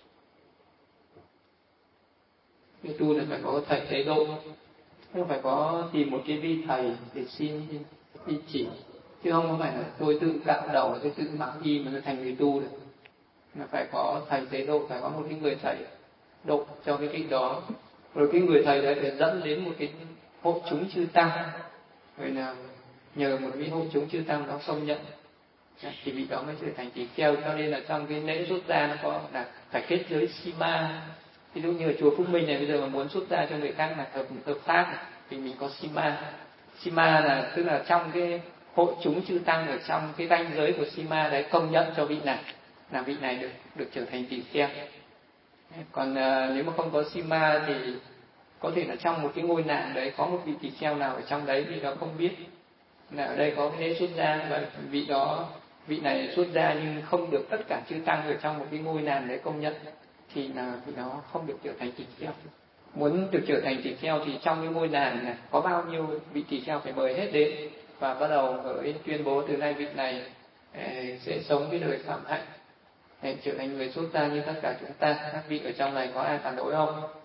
Đi tu là phải có thầy tế độ, không phải có tìm một cái vị thầy để xin đi chỉ, chứ không phải là tôi tự cạo đầu, tôi tự mặc y mà tôi thành người tu được. Mà phải có thầy tế độ, phải có một cái người thầy độ cho cái vị đó, rồi cái người thầy đấy phải dẫn đến một cái hội chúng chư tăng, rồi là nhờ một cái hội chúng chư tăng đó công nhận thì vị đó mới trở thành tỳ kheo. Cho nên là trong cái lễ xuất gia nó có là phải kết giới sima. Ví dụ như ở chùa Phúc Minh này bây giờ mà muốn xuất gia cho người khác là hợp hợp pháp thì mình có sima. Sima là tức là trong cái hội chúng chư tăng, ở trong cái ranh giới của sima đấy công nhận cho vị này là vị này được được trở thành tỳ kheo. Còn uh, nếu mà không có sima thì có thể là trong một cái ngôi làng đấy có một vị tỳ kheo nào ở trong đấy thì đó không biết là ở đây có cái lễ xuất gia, và vị đó vị này xuất gia nhưng không được tất cả chư tăng ở trong một cái ngôi làng đấy công nhận thì là vị đó không được trở thành tỳ kheo. Muốn được trở thành tỳ kheo thì trong cái ngôi làng này có bao nhiêu vị tỳ kheo phải mời hết đến, và bắt đầu với tuyên bố từ nay vị này sẽ sống cái đời phạm hạnh để trở thành người xuất gia như tất cả chúng ta. Các vị ở trong này có ai phản đối không?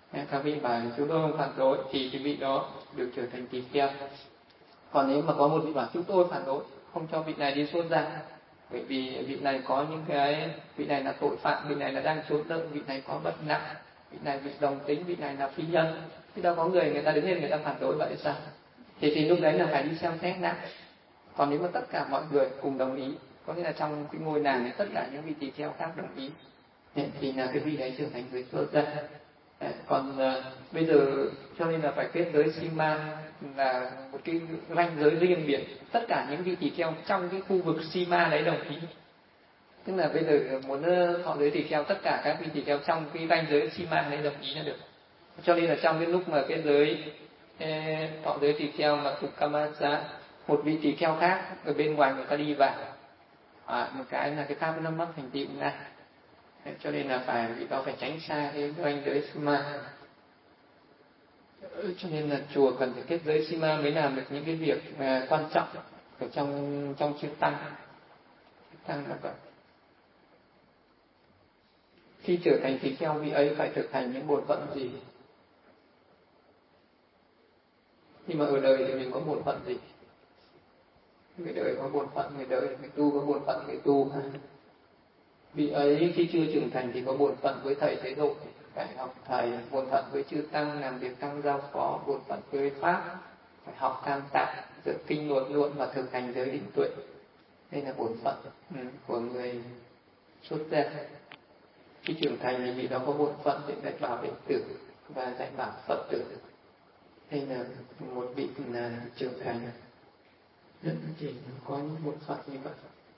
Các vị bảo chúng tôi không phản đối thì cái vị đó được trở thành tỳ kheo. Còn nếu mà có một vị bảo chúng tôi phản đối, không cho vị này đi xuất gia, bởi vì vị này có những cái, vị này là tội phạm, vị này là đang trốn nợ, vị này có bệnh nặng, vị này bị đồng tính, vị này là phi nhân. Thì đâu có người người ta đứng lên người ta phản đối vậy sao? Thì thì lúc đấy là phải đi xem xét lại. Còn nếu mà tất cả mọi người cùng đồng ý, có nghĩa là trong cái ngôi làng này tất cả những vị tỳ kheo khác đồng ý, thì là cái vị đấy trở thành người xuất gia. Còn uh, bây giờ cho nên là phải kết giới Sima là một cái ranh giới riêng biệt, tất cả những vị tỳ kheo trong cái khu vực Sima đấy đồng ý. Tức là bây giờ muốn thọ giới tỳ kheo, tất cả các vị tỳ kheo trong cái ranh giới Sima đấy đồng ý là được. Cho nên là trong cái lúc mà cái giới thọ giới tỳ kheo mà thuộc Kamasa, một vị tỳ kheo khác ở bên ngoài người ta đi vào, à, một cái là cái pháp nó mất thành tựu ngay. Cho nên là phải vị đó phải tránh xa cái ranh giới Sima. Cho nên là chùa cần phải kết giới Sima mới làm được những cái việc uh, quan trọng ở trong trong chư tăng. Tăng là vậy. Khi trở thành tỳ kheo, vị ấy phải thực hành những bổn phận gì? Nhưng mà ở đời thì mình có bổn phận gì? Người đời có bổn phận người đời, người tu có bổn phận người tu. Vị ấy khi chưa trưởng thành thì có bổn phận với thầy chế độ, phải học thầy, bổn phận với chư tăng, làm việc tăng giao phó, bổn phận với pháp, phải học tam tạng, dẫn kinh luận luận và thực hành giới định tuệ. Đây là bổn phận ừ, của người xuất gia. Khi trưởng thành thì vị đó có bổn phận để dạy bảo đệ tử và dạy bảo Phật tử. Đây là một vị là trưởng thành rất chỉ có những bổn phận như vậy.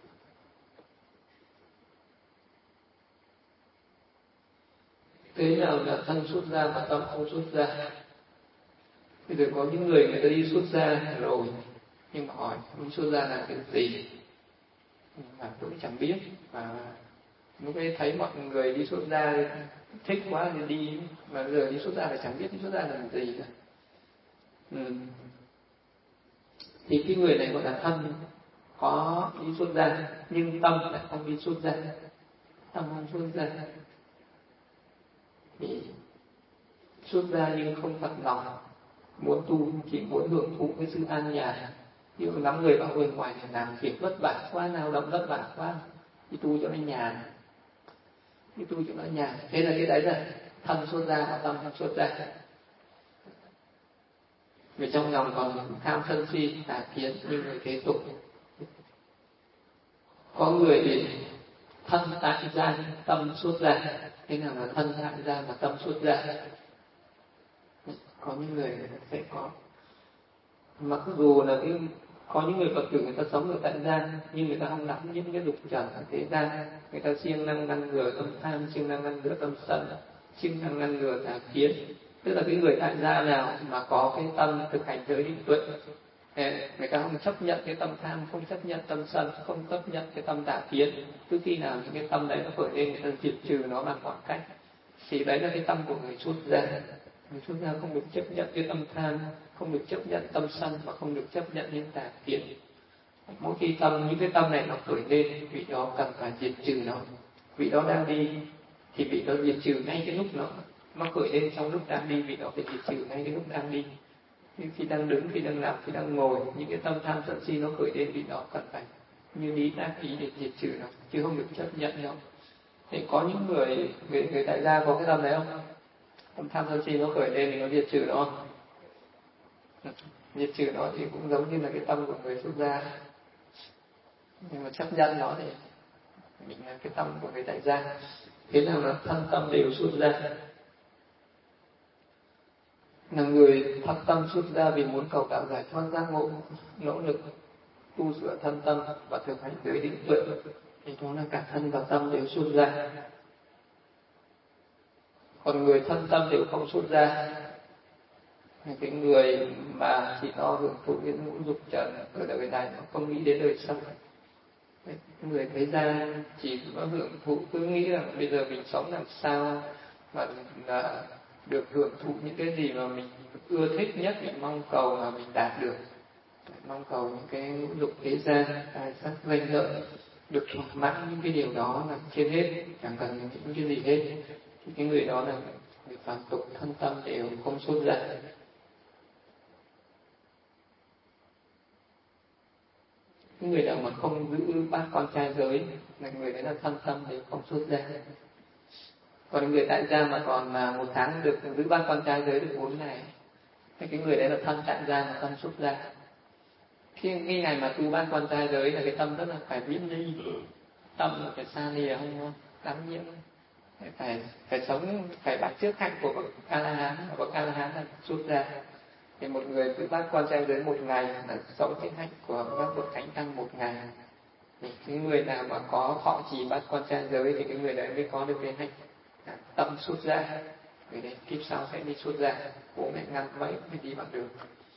Thế nào là thân xuất gia và tâm không xuất gia? Bây giờ có những người người ta đi xuất gia rồi, nhưng mà hỏi đi xuất gia là cái gì? Mà tôi chẳng biết. Và lúc ấy thấy mọi người đi xuất gia thích quá thì đi, mà giờ đi xuất gia là chẳng biết đi xuất gia là gì cả. Ừ. Thì cái người này gọi là thân có đi xuất gia, nhưng tâm lại không đi xuất gia. Tâm không xuất gia. Thì xuất gia nhưng không thật lòng, muốn tu chỉ muốn hưởng thụ cái sự an nhàn. Ví dụ lắm người bảo ôi ngoài này làm việc vất vả quá, lao động vất vả quá, đi tu cho nó nhàn, đi tu cho nó nhàn. Thế là cái đấy là thân xuất gia và tâm không xuất gia. Vì trong lòng còn tham sân si tà kiến như người thế tục. Có người thì thân tại gia tâm xuất gia. Thế nào là thân tại gia và tâm xuất gia? Có những người sẽ có, mặc dù là cái, có những người Phật tử người ta sống ở tại gia, nhưng người ta không nắm những cái dục trần ở thế gian. Người ta siêng năng ngăn ngừa tâm tham, siêng năng ngăn ngừa tâm sân, siêng năng ngăn ngừa tà kiến. Tức là cái người tại gia nào mà có cái tâm thực hành giới định tuệ, người ta không chấp nhận cái tâm tham, không chấp nhận tâm sân, không chấp nhận cái tâm tà kiến. Cứ khi nào những cái tâm đấy nó khởi lên, người ta diệt trừ nó bằng mọi cách. Thì đấy là cái tâm của người xuất gia. Người xuất gia không được chấp nhận cái tâm tham, không được chấp nhận tâm sân, và không được chấp nhận những tà kiến. Mỗi khi tâm những cái tâm này nó khởi lên, vị đó cần phải diệt trừ nó. Vị đó đang đi thì vị đó diệt trừ ngay cái lúc nó nó khởi lên, trong lúc đang đi vị đó phải diệt trừ ngay cái lúc đang đi. Khi đang đứng, khi đang nằm, khi đang ngồi, những cái tâm tham sân si nó khởi lên, vị đó cần phải như lý tác ý để diệt trừ nó, chứ không được chấp nhận nó. Thì có những người người, người tại gia có cái tâm đấy không? Tâm tham sân si nó khởi lên thì nó diệt trừ nó không? Diệt trừ nó thì cũng giống như là cái tâm của người xuất gia, nhưng mà chấp nhận nó thì mình là cái tâm của người tại gia. Thế nào là thân tâm đều xuất gia? Là người thật tâm xuất gia vì muốn cầu đạo giải thoát giác ngộ, nỗ lực tu sửa thân tâm và thực hành giới định tuệ, thì đó là cả thân và tâm đều xuất gia. Còn người thân tâm đều không xuất gia, cái người mà chỉ lo hưởng thụ cái ngũ dục trần ở đời này, nó không nghĩ đến đời sau. Người thế gian chỉ có hưởng thụ, cứ nghĩ rằng bây giờ mình sống làm sao mà là được hưởng thụ những cái gì mà mình ưa thích nhất, mình mong cầu mà mình đạt được, mong cầu những cái ngũ dục thế gian, tài sắc danh lợi, được thỏa mãn những cái điều đó là trên hết, chẳng cần những cái gì hết. Thì cái người đó là người phàm tục thân tâm đều không xuất gia. Cái người nào mà không giữ bát quan trai giới là người đấy là thân tâm đều không xuất gia. Còn người tại gia mà còn một tháng được giữ bát quan trai giới được bốn ngày, thì cái người đấy là thân tại gia mà thân xuất gia. Khi cái ngày mà tu bát quan trai giới là cái tâm rất là phải viễn ly, tâm là phải xa lìa, không đắm nhiễm, phải phải sống, phải bắt chước hạnh của bậc A La Hán, bậc A La Hán là xuất gia. Thì một người giữ bát quan trai giới một ngày là sống cái hạnh của các bậc thánh tăng một ngày. Thì cái người nào mà có thọ trì bát quan trai giới thì cái người đấy mới có được cái hạnh tâm xuất gia. Người đấy kiếp sau sẽ đi xuất gia, bố mẹ ngăn mấy mới đi bằng đường.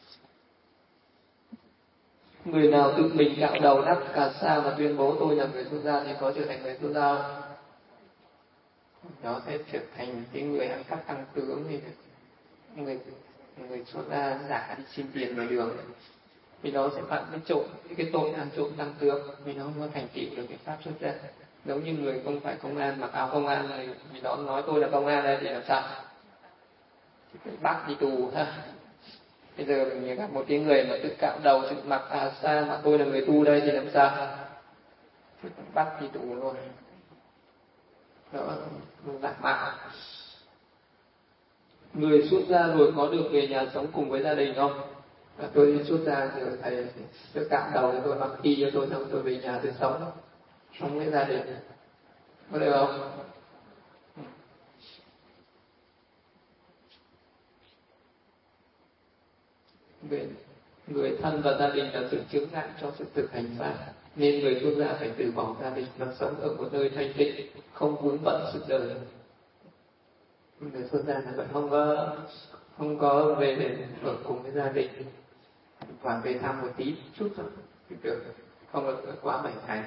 Người nào tự mình cạo đầu đắp cà sa và tuyên bố tôi là người xuất gia thì có trở thành người xuất gia không? Nó sẽ trở thành cái người ăn cắp tăng tướng, thì người người xuất gia giả đi xin tiền ngoài đường, vì nó sẽ phạm cái trộm, cái tội ăn trộm tăng tướng, vì nó không có thành tựu được cái pháp xuất gia. Giống như người không phải công an mặc áo công an này, vì nó nói tôi là công an đây thì làm sao? Thì phải bắt đi tù ha. Bây giờ mình gặp một cái người mà tự cạo đầu, tự mặc à sa mà tôi là người tu đây thì làm sao? Thì phải bắt đi tù luôn. Đó, giả mạo. Người xuất gia rồi có được về nhà sống cùng với gia đình không? À, tôi xuất gia rồi thầy tôi cạo đầu tôi mặc y cho tôi, xong tôi về nhà tôi sống sống với gia đình, có được không? Người, người thân và gia đình là sự chướng ngại cho sự thực hành pháp, nên người xuất gia phải từ bỏ gia đình và sống ở một nơi thanh tịnh, không vướng bận sự đời. Người xuất gia là vẫn không có không có về để ở cùng với gia đình, và về thăm một tí chút thôi được, không được quá bảy ngày.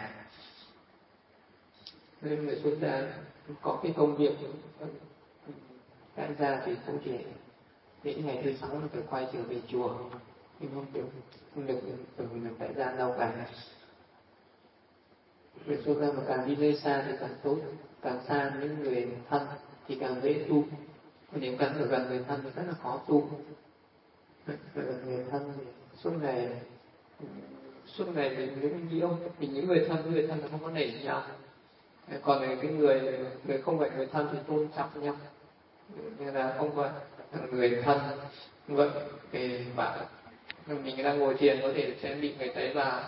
Nên người xuất gia có cái công việc tại gia thì không thể đến ngày thứ sáu nó phải quay trở về chùa, nhưng không được không được ở được tại gia lâu cả. Người xuất gia mà càng đi nơi xa thì càng tốt, càng xa những người thân thì càng dễ tu. Nếu càng ở gần người thân thì rất là khó tu. Người thân thì suốt ngày suốt ngày mình những nhiễu, mình những người thân người thân là không có nể nhau. Còn cái người người không phải người thân thì tôn trọng nhau, như là không phải người thân vậy thì bạn mình đang ngồi thiền có thể sẽ bị người thấy vào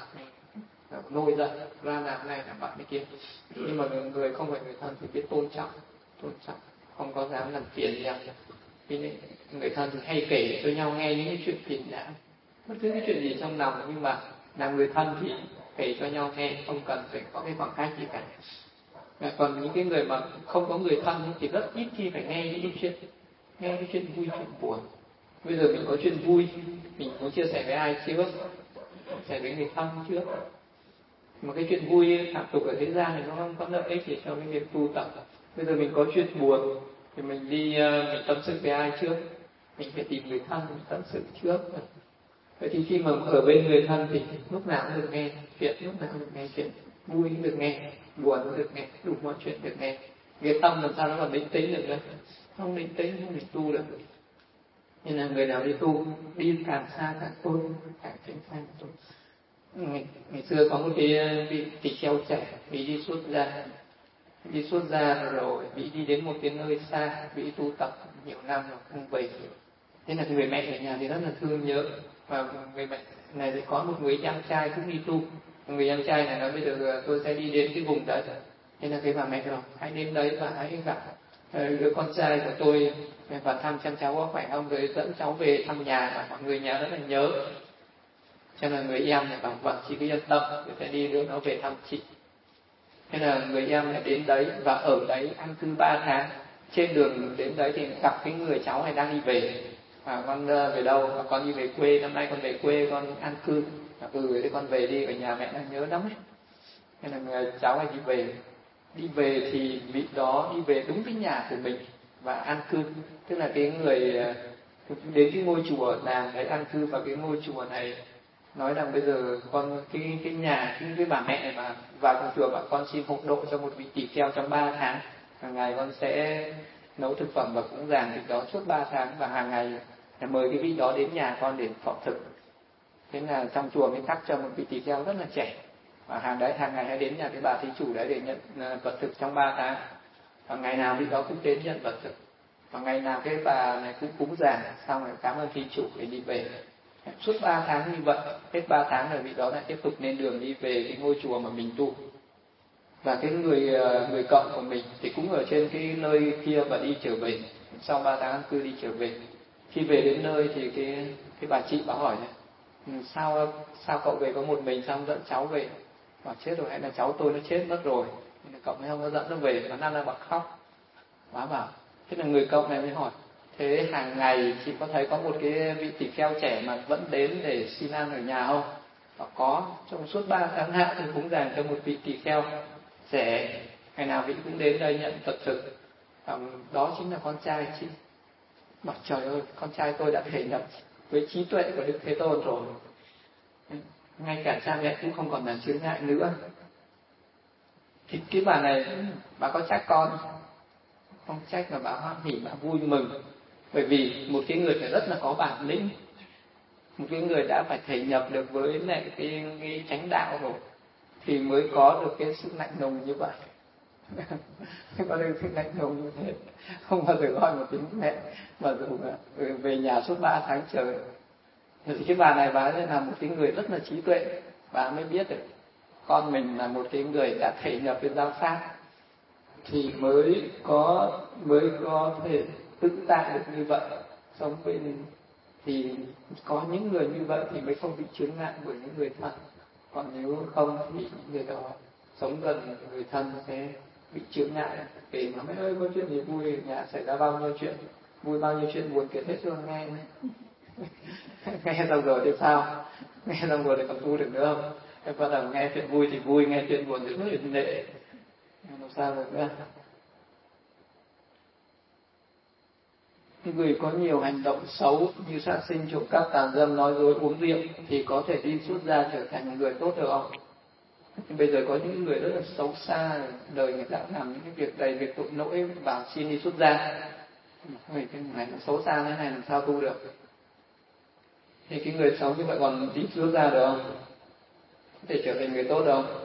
nổi giận ra làm này làm bạn cái kia, nhưng mà người, người không phải người thân thì biết tôn trọng tôn trọng không có dám làm phiền nhau. Vì người thân thì hay kể cho nhau nghe những cái chuyện phiền não, bất cứ cái chuyện gì trong lòng, nhưng mà làm người thân thì kể cho nhau nghe, không cần phải có cái khoảng cách gì cả. Còn những cái người mà không có người thân thì rất ít khi phải nghe những cái chuyện nghe cái chuyện vui chuyện buồn. Bây giờ mình có chuyện vui mình muốn chia sẻ với ai trước? Chia sẻ với người thân trước. Mà cái chuyện vui phạm tục ở thế gian thì nó không có lợi ích gì cho cái việc tu tập. Bây giờ mình có chuyện buồn thì mình đi mình tâm sự với ai trước? Mình phải tìm người thân mình tâm sự trước. Vậy thì khi mà ở bên người thân thì lúc nào cũng được nghe chuyện, lúc nào cũng được nghe chuyện vui cũng được nghe, buồn cũng được nghe, đủ mọi chuyện được nghe. Cái tâm làm sao nó còn định tĩnh được nữa? Không định tĩnh không định tu được. Nên là người nào đi tu đi càng xa càng tốt, càng tránh xa càng tốt. Ngày, ngày xưa có một cái vị tỳ kheo trẻ, vị đi xuất gia, đi xuất gia rồi vị đi đến một cái nơi xa, vị tu tập nhiều năm rồi không về. Thế là người mẹ ở nhà thì rất là thương nhớ, và người mẹ này thì có một người em trai cũng đi tu. Người em trai này nói bây giờ tôi sẽ đi đến cái vùng đấy, thế là cái bà mẹ rồi hãy đến đấy và hãy gặp đứa con trai của tôi và thăm xem cháu có khỏe không, rồi dẫn cháu về thăm nhà, mà mọi người nhà rất là nhớ. Cho nên người em này bảo vâng chị cứ yên tâm, tôi sẽ đi đưa nó về thăm chị. Thế là người em lại đến đấy và ở đấy ăn cư ba tháng. Trên đường đến đấy thì gặp cái người cháu này đang đi về. À, con về đâu? À, con đi về quê, năm nay con về quê con an cư. À, ừ thế con về đi, ở nhà mẹ đang nhớ lắm ấy. Thế là người cháu này đi về. Đi về thì vị đó đi về đúng cái nhà của mình và an cư. Tức là cái người đến cái ngôi chùa nàng đấy an cư, và cái ngôi chùa này nói rằng bây giờ con cái cái nhà cái, cái bà mẹ này mà vào trong chùa bảo con xin hộ độ cho một vị tỳ kheo trong ba tháng, hàng ngày con sẽ nấu thực phẩm và cúng dường vị đó suốt ba tháng, và hàng ngày mời cái vị đó đến nhà con để thọ thực. Thế là trong chùa mới cắt cho một vị tỳ kheo rất là trẻ, và hàng đấy hàng ngày hãy đến nhà cái bà thí chủ đấy để nhận vật thực trong ba tháng, và ngày nào vị đó cũng đến nhận vật thực, và ngày nào cái bà này cũng cúng dường xong rồi cảm ơn thí chủ để đi về. Suốt ba tháng như vậy, hết ba tháng rồi vị đó lại tiếp tục lên đường đi về cái ngôi chùa mà mình tu. Và cái người người cộng của mình thì cũng ở trên cái nơi kia và đi trở về. Sau ba tháng cư đi trở về. Khi về đến nơi thì cái cái bà chị bà hỏi này, sao sao cậu về có một mình, sao không dẫn cháu về? Bảo chết rồi, hay là cháu tôi nó chết mất rồi, nên cậu mới không có dẫn nó về. Nó năn ra bà khóc. Bà bảo, thế là người cộng này mới hỏi, thế hàng ngày chị có thấy có một cái vị tỳ kheo trẻ mà vẫn đến để xin ăn ở nhà không? Bảo có, trong suốt ba tháng hạ thì cúng dường cho một vị tỳ kheo trẻ, ngày nào vị cũng đến đây nhận vật thực. Bảo, đó chính là con trai chị. Bảo trời ơi, con trai tôi đã thể nhập với trí tuệ của Đức Thế Tôn rồi, ngay cả cha mẹ cũng không còn là chướng ngại nữa. Thì cái bà này bà có trách con không? Trách, mà bà hoan hỉ, bà vui mừng. Bởi vì một cái người phải rất là có bản lĩnh, một cái người đã phải thể nhập được với lại cái, cái chánh đạo rồi thì mới có được cái sự lạnh lùng như vậy. Có được sự lạnh lùng như thế, không bao giờ gọi một tiếng mẹ, mà dù về nhà suốt ba tháng trời. Thì cái bà này bà ấy là một cái người rất là trí tuệ, bà mới biết được con mình là một cái người đã thể nhập với giáo pháp thì mới có mới có thể tự tại được như vậy. Sống bên thì có những người như vậy thì mới không bị chướng ngại bởi những người thân, còn nếu không thì người đó sống gần người thân sẽ bị chướng ngại. Kể mà mấy ơi có chuyện gì vui nhà xảy ra bao nhiêu chuyện vui, bao nhiêu chuyện buồn kể hết cho nghe. Nghe xong rồi thì sao? Nghe xong rồi thì còn tu được nữa không? Em bắt đầu nghe chuyện vui thì vui, nghe chuyện buồn thì rất là lệ. Làm sao được nữa? Người có nhiều hành động xấu như sát sinh, trộm cắp, tàn dâm, nói dối, uống rượu thì có thể đi xuất gia trở thành người tốt được không? Bây giờ có những người rất là xấu xa, đời người ta làm những cái việc đầy việc tội lỗi, bảo xin đi xuất gia. Người cái này nó xấu xa thế này làm sao tu được? Thì cái người xấu như vậy còn đi xuất gia được không? Có thể trở thành người tốt được không?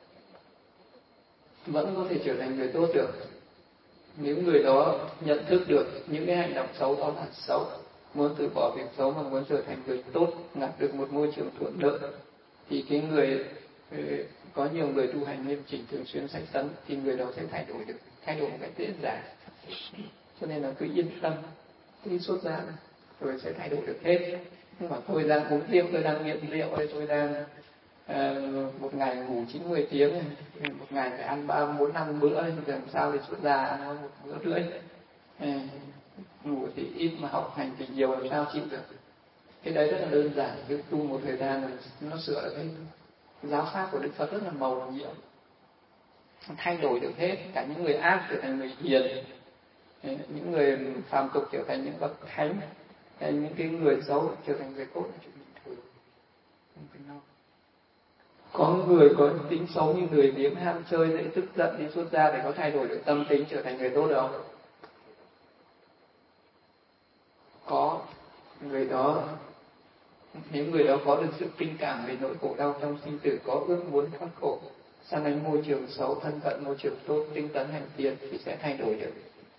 Vẫn có thể trở thành người tốt được. Nếu người đó nhận thức được những cái hành động xấu đó là xấu, muốn từ bỏ việc xấu mà muốn trở thành người tốt, đạt được một môi trường thuận lợi, thì cái người có nhiều người tu hành nghiêm chỉnh thường xuyên sách tấn thì người đó sẽ thay đổi được, thay đổi một cách dễ dàng. Cho nên là cứ yên tâm, cứ xuất gia rồi sẽ thay đổi được hết. Nhưng mà tôi đang uống rượu, tôi đang nghiện rượu, tôi đang uh, một ngày ngủ chín mười tiếng, một ngày phải ăn ba bốn năm bữa, thì làm sao để xuất gia ăn một bữa rưỡi. Uh, ngủ thì ít mà học hành thì nhiều, làm sao chịu được? Cái đấy rất là đơn giản, cứ tu một thời gian rồi nó sửa được hết. Giáo pháp của Đức Phật rất là màu nhiệm, thay đổi được hết, cả những người ác trở thành người hiền, những người phàm tục trở thành những bậc thánh, những cái người xấu trở thành người tốt, là chuyện bình thường, không phải lo. Có người có tính xấu như người biếng, ham chơi, dễ tức giận, đi xuất gia để có thay đổi được tâm tính trở thành người tốt được không? Có. Người đó, nếu người đó có được sự kinh cảm về nỗi khổ đau trong sinh tử, có ước muốn thoát khổ, sang đến môi trường xấu, thân cận môi trường tốt, tinh tấn hành thiện thì sẽ thay đổi được.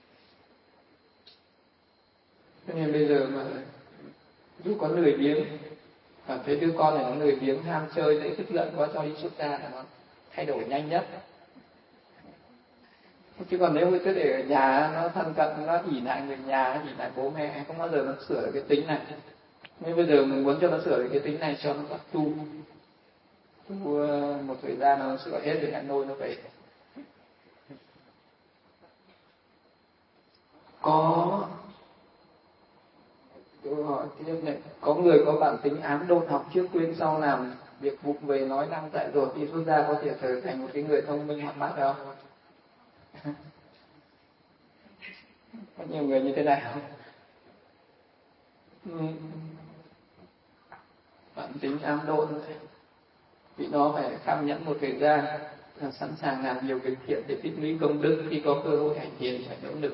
Cho nên bây giờ mà dù có lười biếng, cảm thấy đứa con này nó lười biếng, ham chơi, dễ tức giận quá, cho đi xuất gia là nó thay đổi nhanh nhất. Chứ còn nếu cứ để ở nhà nó thân cận, nó ỷ lại người nhà, ỷ lại bố mẹ, không bao giờ nó sửa được cái tính này. Nên bây giờ mình muốn cho nó sửa được cái tính này, cho nó tu tu một thời gian nó sửa hết rồi lại nôi nó về. Có câu hỏi tiếp này, có người có bản tính ám đôn, học trước quên sau, làm việc vụng về nói năng dại dột, đi xuất gia có thể trở thành một cái người thông minh hoạt bát được không? Có nhiều người như thế này không? Bản tính ám đôn vì nó phải kham nhẫn một thời gian, sẵn sàng làm nhiều việc thiện để tích lũy công đức, khi có cơ hội hành thiền phải nỗ lực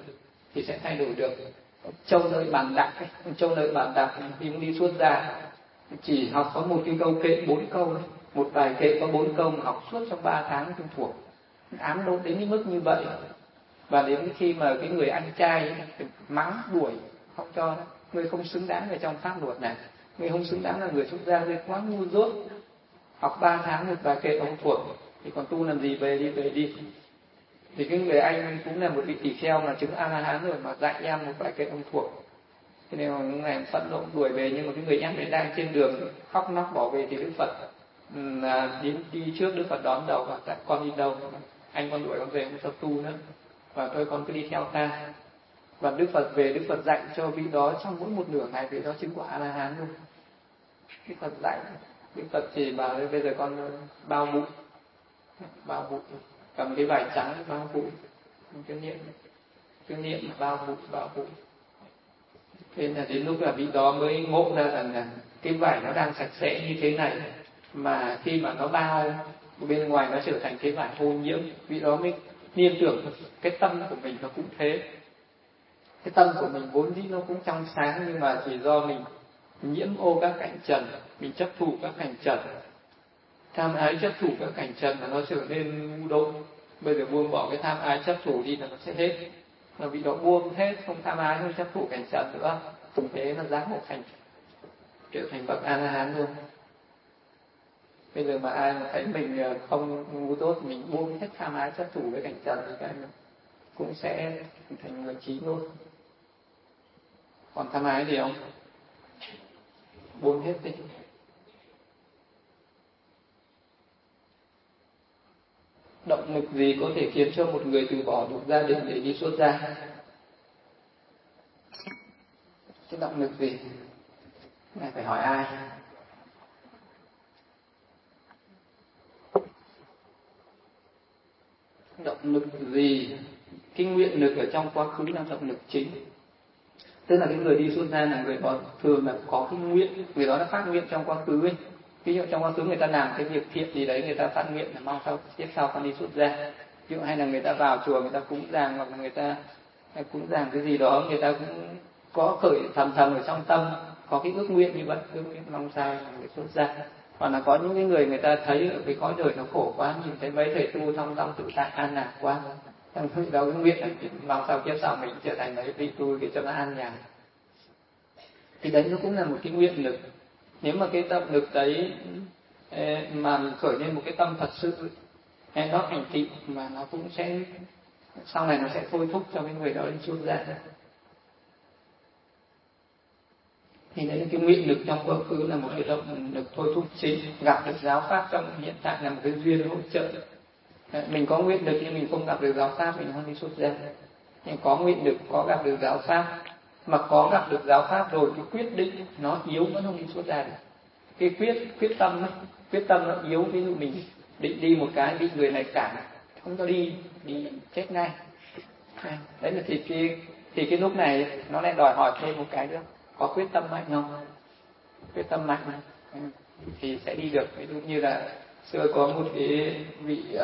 thì sẽ thay đổi được. Châu lợi bàn đạp ấy, châu lợi bàn đạp thì cũng đi xuất gia, chỉ học có một cái câu kệ bốn câu đấy, một bài kệ có bốn câu mà học suốt trong ba tháng không thuộc, ám đốt đến cái mức như vậy. Và đến khi mà cái người anh trai mắng đuổi không cho, người không xứng đáng ở trong pháp luật này, người không xứng đáng là người xuất gia, người quá ngu dốt, học ba tháng một bài kệ không thuộc thì còn tu làm gì, về đi về đi. Thì cái người anh cũng là một vị tỳ kheo mà chứng A La Hán rồi mà dạy em một bài kệ không thuộc, thế nên là ngày em phẫn nộ đuổi về. Nhưng mà cái người em ấy đang trên đường khóc nóc bỏ về thì Đức Phật là đi, đi trước, Đức Phật đón đầu và tại con đi đâu, anh con đuổi con về không sao tu nữa, và thôi con cứ đi theo ta. Và Đức Phật về, Đức Phật dạy cho vị đó trong mỗi một nửa ngày vị đó chứng quả A La Hán luôn. Đức Phật dạy, Đức Phật chỉ bảo bây giờ con bao bụi, bao bụi, cầm cái vải trắng bao bụi, cứ niệm, cứ niệm bao bụi, bao bụi. Thế là đến lúc là vị đó mới ngộ ra rằng là cái vải nó đang sạch sẽ như thế này, mà khi mà nó bao bên ngoài nó trở thành cái vải ô nhiễm. Vị đó mới liên tưởng cái tâm của mình nó cũng thế. Cái tâm của mình vốn dĩ nó cũng trong sáng, nhưng mà chỉ do mình nhiễm ô các cảnh trần, mình chấp thủ các cảnh trần, tham ái chấp thủ các cảnh trần mà nó trở nên ngu độn. Bây giờ buông bỏ cái tham ái chấp thủ đi là nó sẽ hết. Mà vị đó buông hết, không tham ái, không chấp thủ cảnh trần nữa, cùng thế là giác ngộ thành, trở thành bậc A La Hán luôn. Bây giờ mà ai mà thấy mình không ngu dốt, mình buông hết tham ái chấp thủ với cảnh trần thì cái cũng sẽ thành người trí luôn. Còn tham ái gì không? Buông hết đi. Động lực gì có thể khiến cho một người từ bỏ được gia đình để đi xuất gia? Cái động lực gì? Này phải hỏi ai? Động lực gì? Cái nguyện lực ở trong quá khứ là động lực chính. Tức là cái người đi xuất gia là người đó thường là có cái nguyện, người đó đã phát nguyện trong quá khứ ấy. Ví dụ trong quá khứ người ta làm cái việc thiện gì đấy, người ta phát nguyện là mong sau tiếp sau con đi xuất gia. Ví dụ hay là người ta vào chùa người ta cúng dường, hoặc là người ta cúng dường cái gì đó, người ta cũng có khởi thầm thầm ở trong tâm, có cái ước nguyện như vậy, ước nguyện mong sao là người xuất gia. Hoặc là có những cái người người ta thấy ở cái cõi đời nó khổ quá, nhìn thấy mấy thầy tu thong dong tự tại an lạc quá, trong khi đó cái nguyện là mong sao kiếp sau mình trở thành mấy vị tu để cho nó an nhàn. Thì đấy nó cũng là một cái nguyện lực. Nếu mà cái động lực đấy mà mình khởi lên một cái tâm thật sự hay nó thành tựu, mà nó cũng sẽ sau này nó sẽ thôi thúc cho cái người đó đi xuất gia. Thì đấy là cái nguyện lực trong quá khứ là một cái động lực thôi thúc chính. Gặp được giáo pháp trong hiện tại là một cái duyên hỗ trợ. Mình có nguyện lực nhưng mình không gặp được giáo pháp, mình không đi xuất gia. Nhưng có nguyện lực, có gặp được giáo pháp, mà có gặp được giáo pháp rồi cái quyết định nó yếu vẫn không đi xuất gia được. Cái quyết quyết tâm ấy, quyết tâm nó yếu. Ví dụ mình định đi một cái bị người này cản không cho đi, đi chết ngay. Đấy là thì cái thì cái lúc này nó lại đòi hỏi thêm một cái nữa, có quyết tâm mạnh không? Quyết tâm mạnh không? Thì sẽ đi được. Ví dụ như là xưa có một cái vị uh,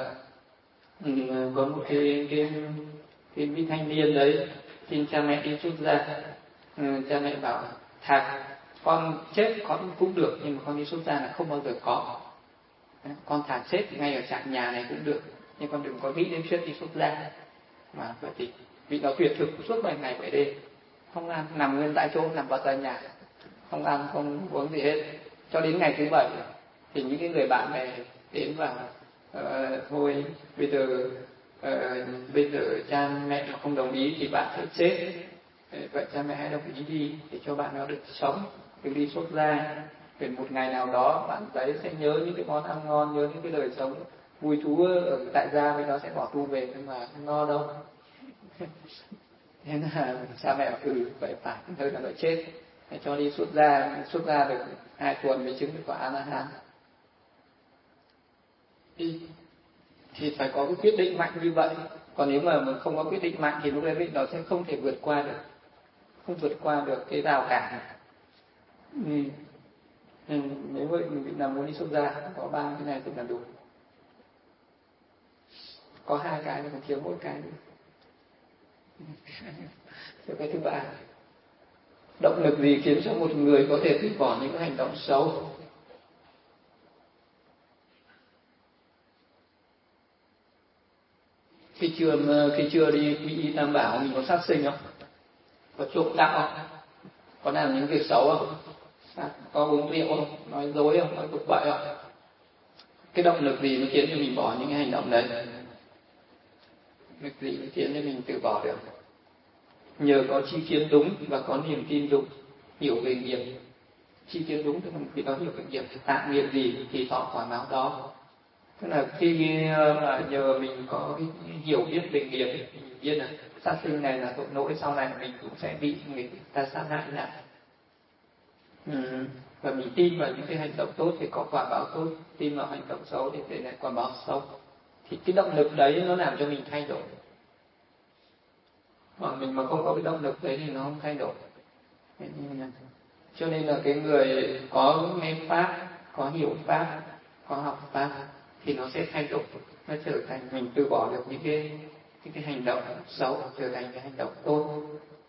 có một cái cái cái vị thanh niên đấy xin cha mẹ đi xuất gia. Ừ, cha mẹ bảo thà con chết con cũng được, nhưng mà con đi xuất gia là không bao giờ có. Con thà chết ngay ở trại nhà này cũng được, nhưng con đừng có nghĩ đến chuyện đi xuất gia. Mà vậy thì vị đó tuyệt thực suốt bảy ngày bảy đêm, không ăn, nằm nguyên tại chỗ, nằm bật ra nhà, không ăn không uống gì hết. Cho đến ngày thứ bảy thì những cái người bạn này đến và uh, thôi bây giờ uh, bây giờ cha mẹ mà không đồng ý thì bạn sẽ chết, vậy cha mẹ hãy đồng ý đi để cho bạn nó được sống, đừng đi xuất gia. Về một ngày nào đó bạn ấy sẽ nhớ những cái món ăn ngon, nhớ những cái đời sống vui thú ở tại gia, với nó sẽ bỏ tu về, nhưng mà không no đâu. Thế là cha mẹ ừ vậy phải, hơi là phải chết, để cho đi xuất gia. Xuất gia được hai tuần mới chứng được quả A La Hán. Đi thì phải có cái quyết định mạnh như vậy. Còn nếu mà không có quyết định mạnh thì lúc đấy nó sẽ không thể vượt qua được, không vượt qua được cái rào cản. Ừ. Ừ. Nếu vậy mình nào muốn đi xuất gia có ba cái này thì là đủ. Có hai cái mà thiếu mỗi cái nữa. Rồi cái thứ ba, động lực gì khiến cho một người có thể từ bỏ những hành động xấu? Khi chưa khi chưa đi quy y tam bảo mình có sát sinh không? Có trộm cắp không? Có làm những việc xấu không? Có uống rượu không? Nói dối không? Nói tục bậy không? Cái động lực gì nó khiến cho mình bỏ những cái hành động đấy? Việc gì nó khiến cho mình từ bỏ được? Nhờ có chi kiến đúng và có niềm tin đúng, hiểu về nghiệp. Chi kiến đúng thì nó hiểu về nghiệp, tạo nghiệp gì thì thọ quả báo đó. Tức là khi mà nhờ mình có cái hiểu biết về nghiệp, mình biết là sát sinh này là tội lỗi, sau này mình cũng sẽ bị người ta sát hại lại. Ừ. Và mình tin vào những cái hành động tốt thì có quả báo tốt, tin vào hành động xấu thì để lại quả báo xấu. Thì cái động lực đấy nó làm cho mình thay đổi. Mà mình mà không có cái động lực đấy thì nó không thay đổi. Cho nên là cái người có nghe pháp, có hiểu pháp, có học pháp thì nó sẽ thay đổi, nó trở thành mình từ bỏ được những cái những cái hành động xấu, trở thành cái hành động tốt.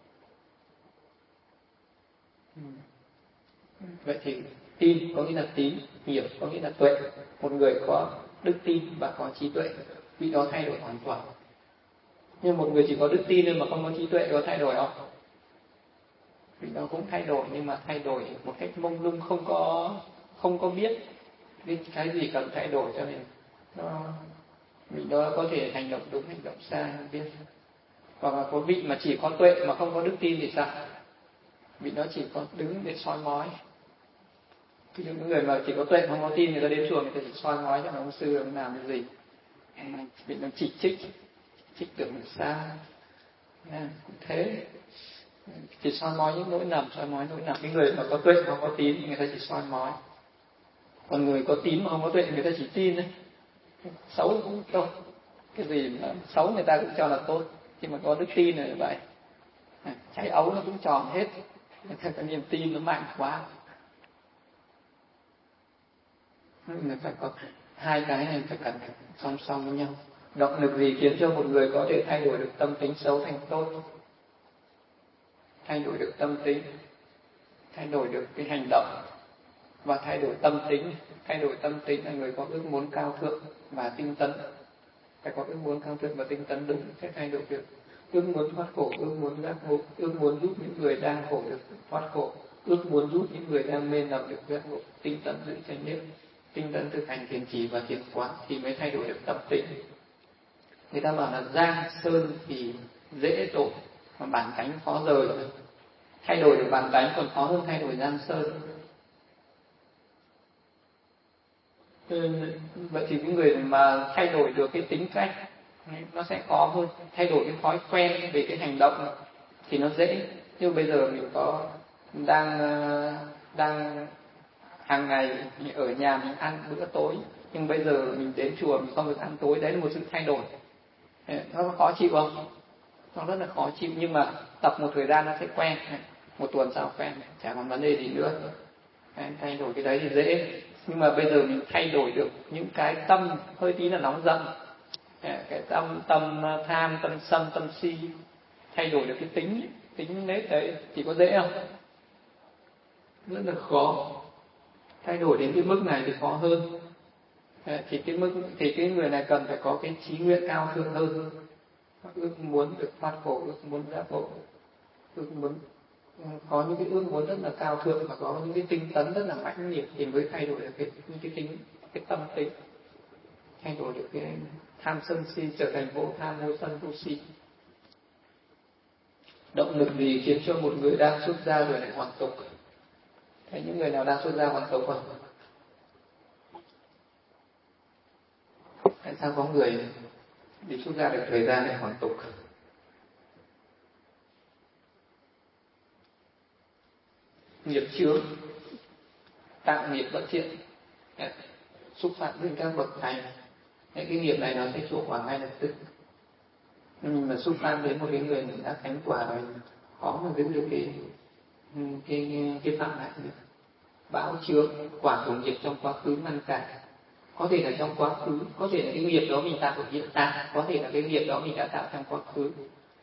Vậy thì tin có nghĩa là tín, hiểu có nghĩa là tuệ. Một người có đức tin và có trí tuệ, vị đó thay đổi hoàn toàn. Nhưng một người chỉ có đức tin mà không có trí tuệ có thay đổi không? Vị đó cũng thay đổi, nhưng mà thay đổi một cách mông lung, không có không có biết cái gì cần thay đổi, cho nên nó vị đó có thể hành động đúng, hành động sai không biết. Hoặc là có vị mà chỉ có tuệ mà không có đức tin thì sao? Vị đó chỉ có đứng để soi mói. Ví dụ những người mà chỉ có tuệ không có tin, người ta đến chùa người ta chỉ soi mói cho ông sư ông làm cái gì, bị nó chỉ trích trích được làm sao, cũng thế, chỉ soi mói những lỗi lầm, soi mói lỗi lầm. Cái người mà có tuệ không có tín người ta chỉ soi mói, còn người có tín mà không có tuệ người ta chỉ tin đấy. Xấu cũng tốt, cái gì mà xấu người ta cũng cho là tốt, nhưng mà có đức tin là vậy. Trái ấu nó cũng tròn hết, người ta có niềm tin nó mạnh quá. Mình phải có hai cái này phải cẩn thận song song với nhau. Động lực gì khiến cho một người có thể thay đổi được tâm tính xấu thành tốt? Thay đổi được tâm tính, thay đổi được cái hành động và thay đổi tâm tính. Thay đổi tâm tính là người có ước muốn cao thượng và tinh tấn. Phải có ước muốn cao thượng và tinh tấn đúng sẽ thay đổi được. Ước muốn thoát khổ, ước muốn giác ngộ, ước muốn giúp những người đang khổ được thoát khổ, ước muốn giúp những người đang mê lầm được giác ngộ, tinh tấn giữ chánh niệm, tinh tấn thực hành thiền trì và thiền quán thì mới thay đổi được tâm tính. Người ta bảo là giang sơn thì dễ đổi mà bản tánh khó rời. Thay đổi được bản tánh còn khó hơn thay đổi giang sơn. Vậy thì những người mà thay đổi được cái tính cách nó sẽ khó hơn. Thay đổi cái thói quen về cái hành động thì nó dễ. Nhưng bây giờ mình có đang đang hàng ngày mình ở nhà mình ăn bữa tối, nhưng bây giờ mình đến chùa mình không được ăn tối, đấy là một sự thay đổi. Nó khó chịu không? Nó rất là khó chịu, nhưng mà tập một thời gian nó sẽ quen. Một tuần sau quen, chả còn vấn đề gì nữa. Thay đổi cái đấy thì dễ. Nhưng mà bây giờ mình thay đổi được những cái tâm hơi tí là nóng giận, cái tâm tâm tham, tâm sân, tâm si, thay đổi được cái tính tính nết đấy thì có dễ không? Rất là khó. Thay đổi đến cái mức này thì khó hơn. Thì cái mức thì cái người này cần phải có cái chí nguyện cao thượng hơn, ước muốn được thoát khổ, ước muốn giác ngộ, ước muốn có những cái ước muốn rất là cao thượng và có những cái tinh tấn rất là mãnh liệt thì mới thay đổi được cái những cái tính, cái tâm tính, thay đổi được cái tham sân si trở thành vô tham, vô sân, vô si. Động lực gì khiến cho một người đang xuất gia rồi lại hoàn tục? Thấy những người nào đang xuất gia hoàn tục không? Tại sao có người đi xuất gia được thời gian lại hoàn tục? Nghiệp chướng, tạo nghiệp bất thiện, xúc phạm đến các bậc thầy, những cái nghiệp này nó sẽ chịu quả ngay lập tức. Nhưng mà xúc phạm đến một cái người đã thánh quả rồi khó mà giữ được cái cái cái, cái phạm hạnh nữa. Bão chướng, quả của nghiệp trong quá khứ ngăn cản. Có thể là trong quá khứ, có thể là cái nghiệp đó mình tạo ở hiện tại, có thể là cái nghiệp đó mình đã tạo trong quá khứ.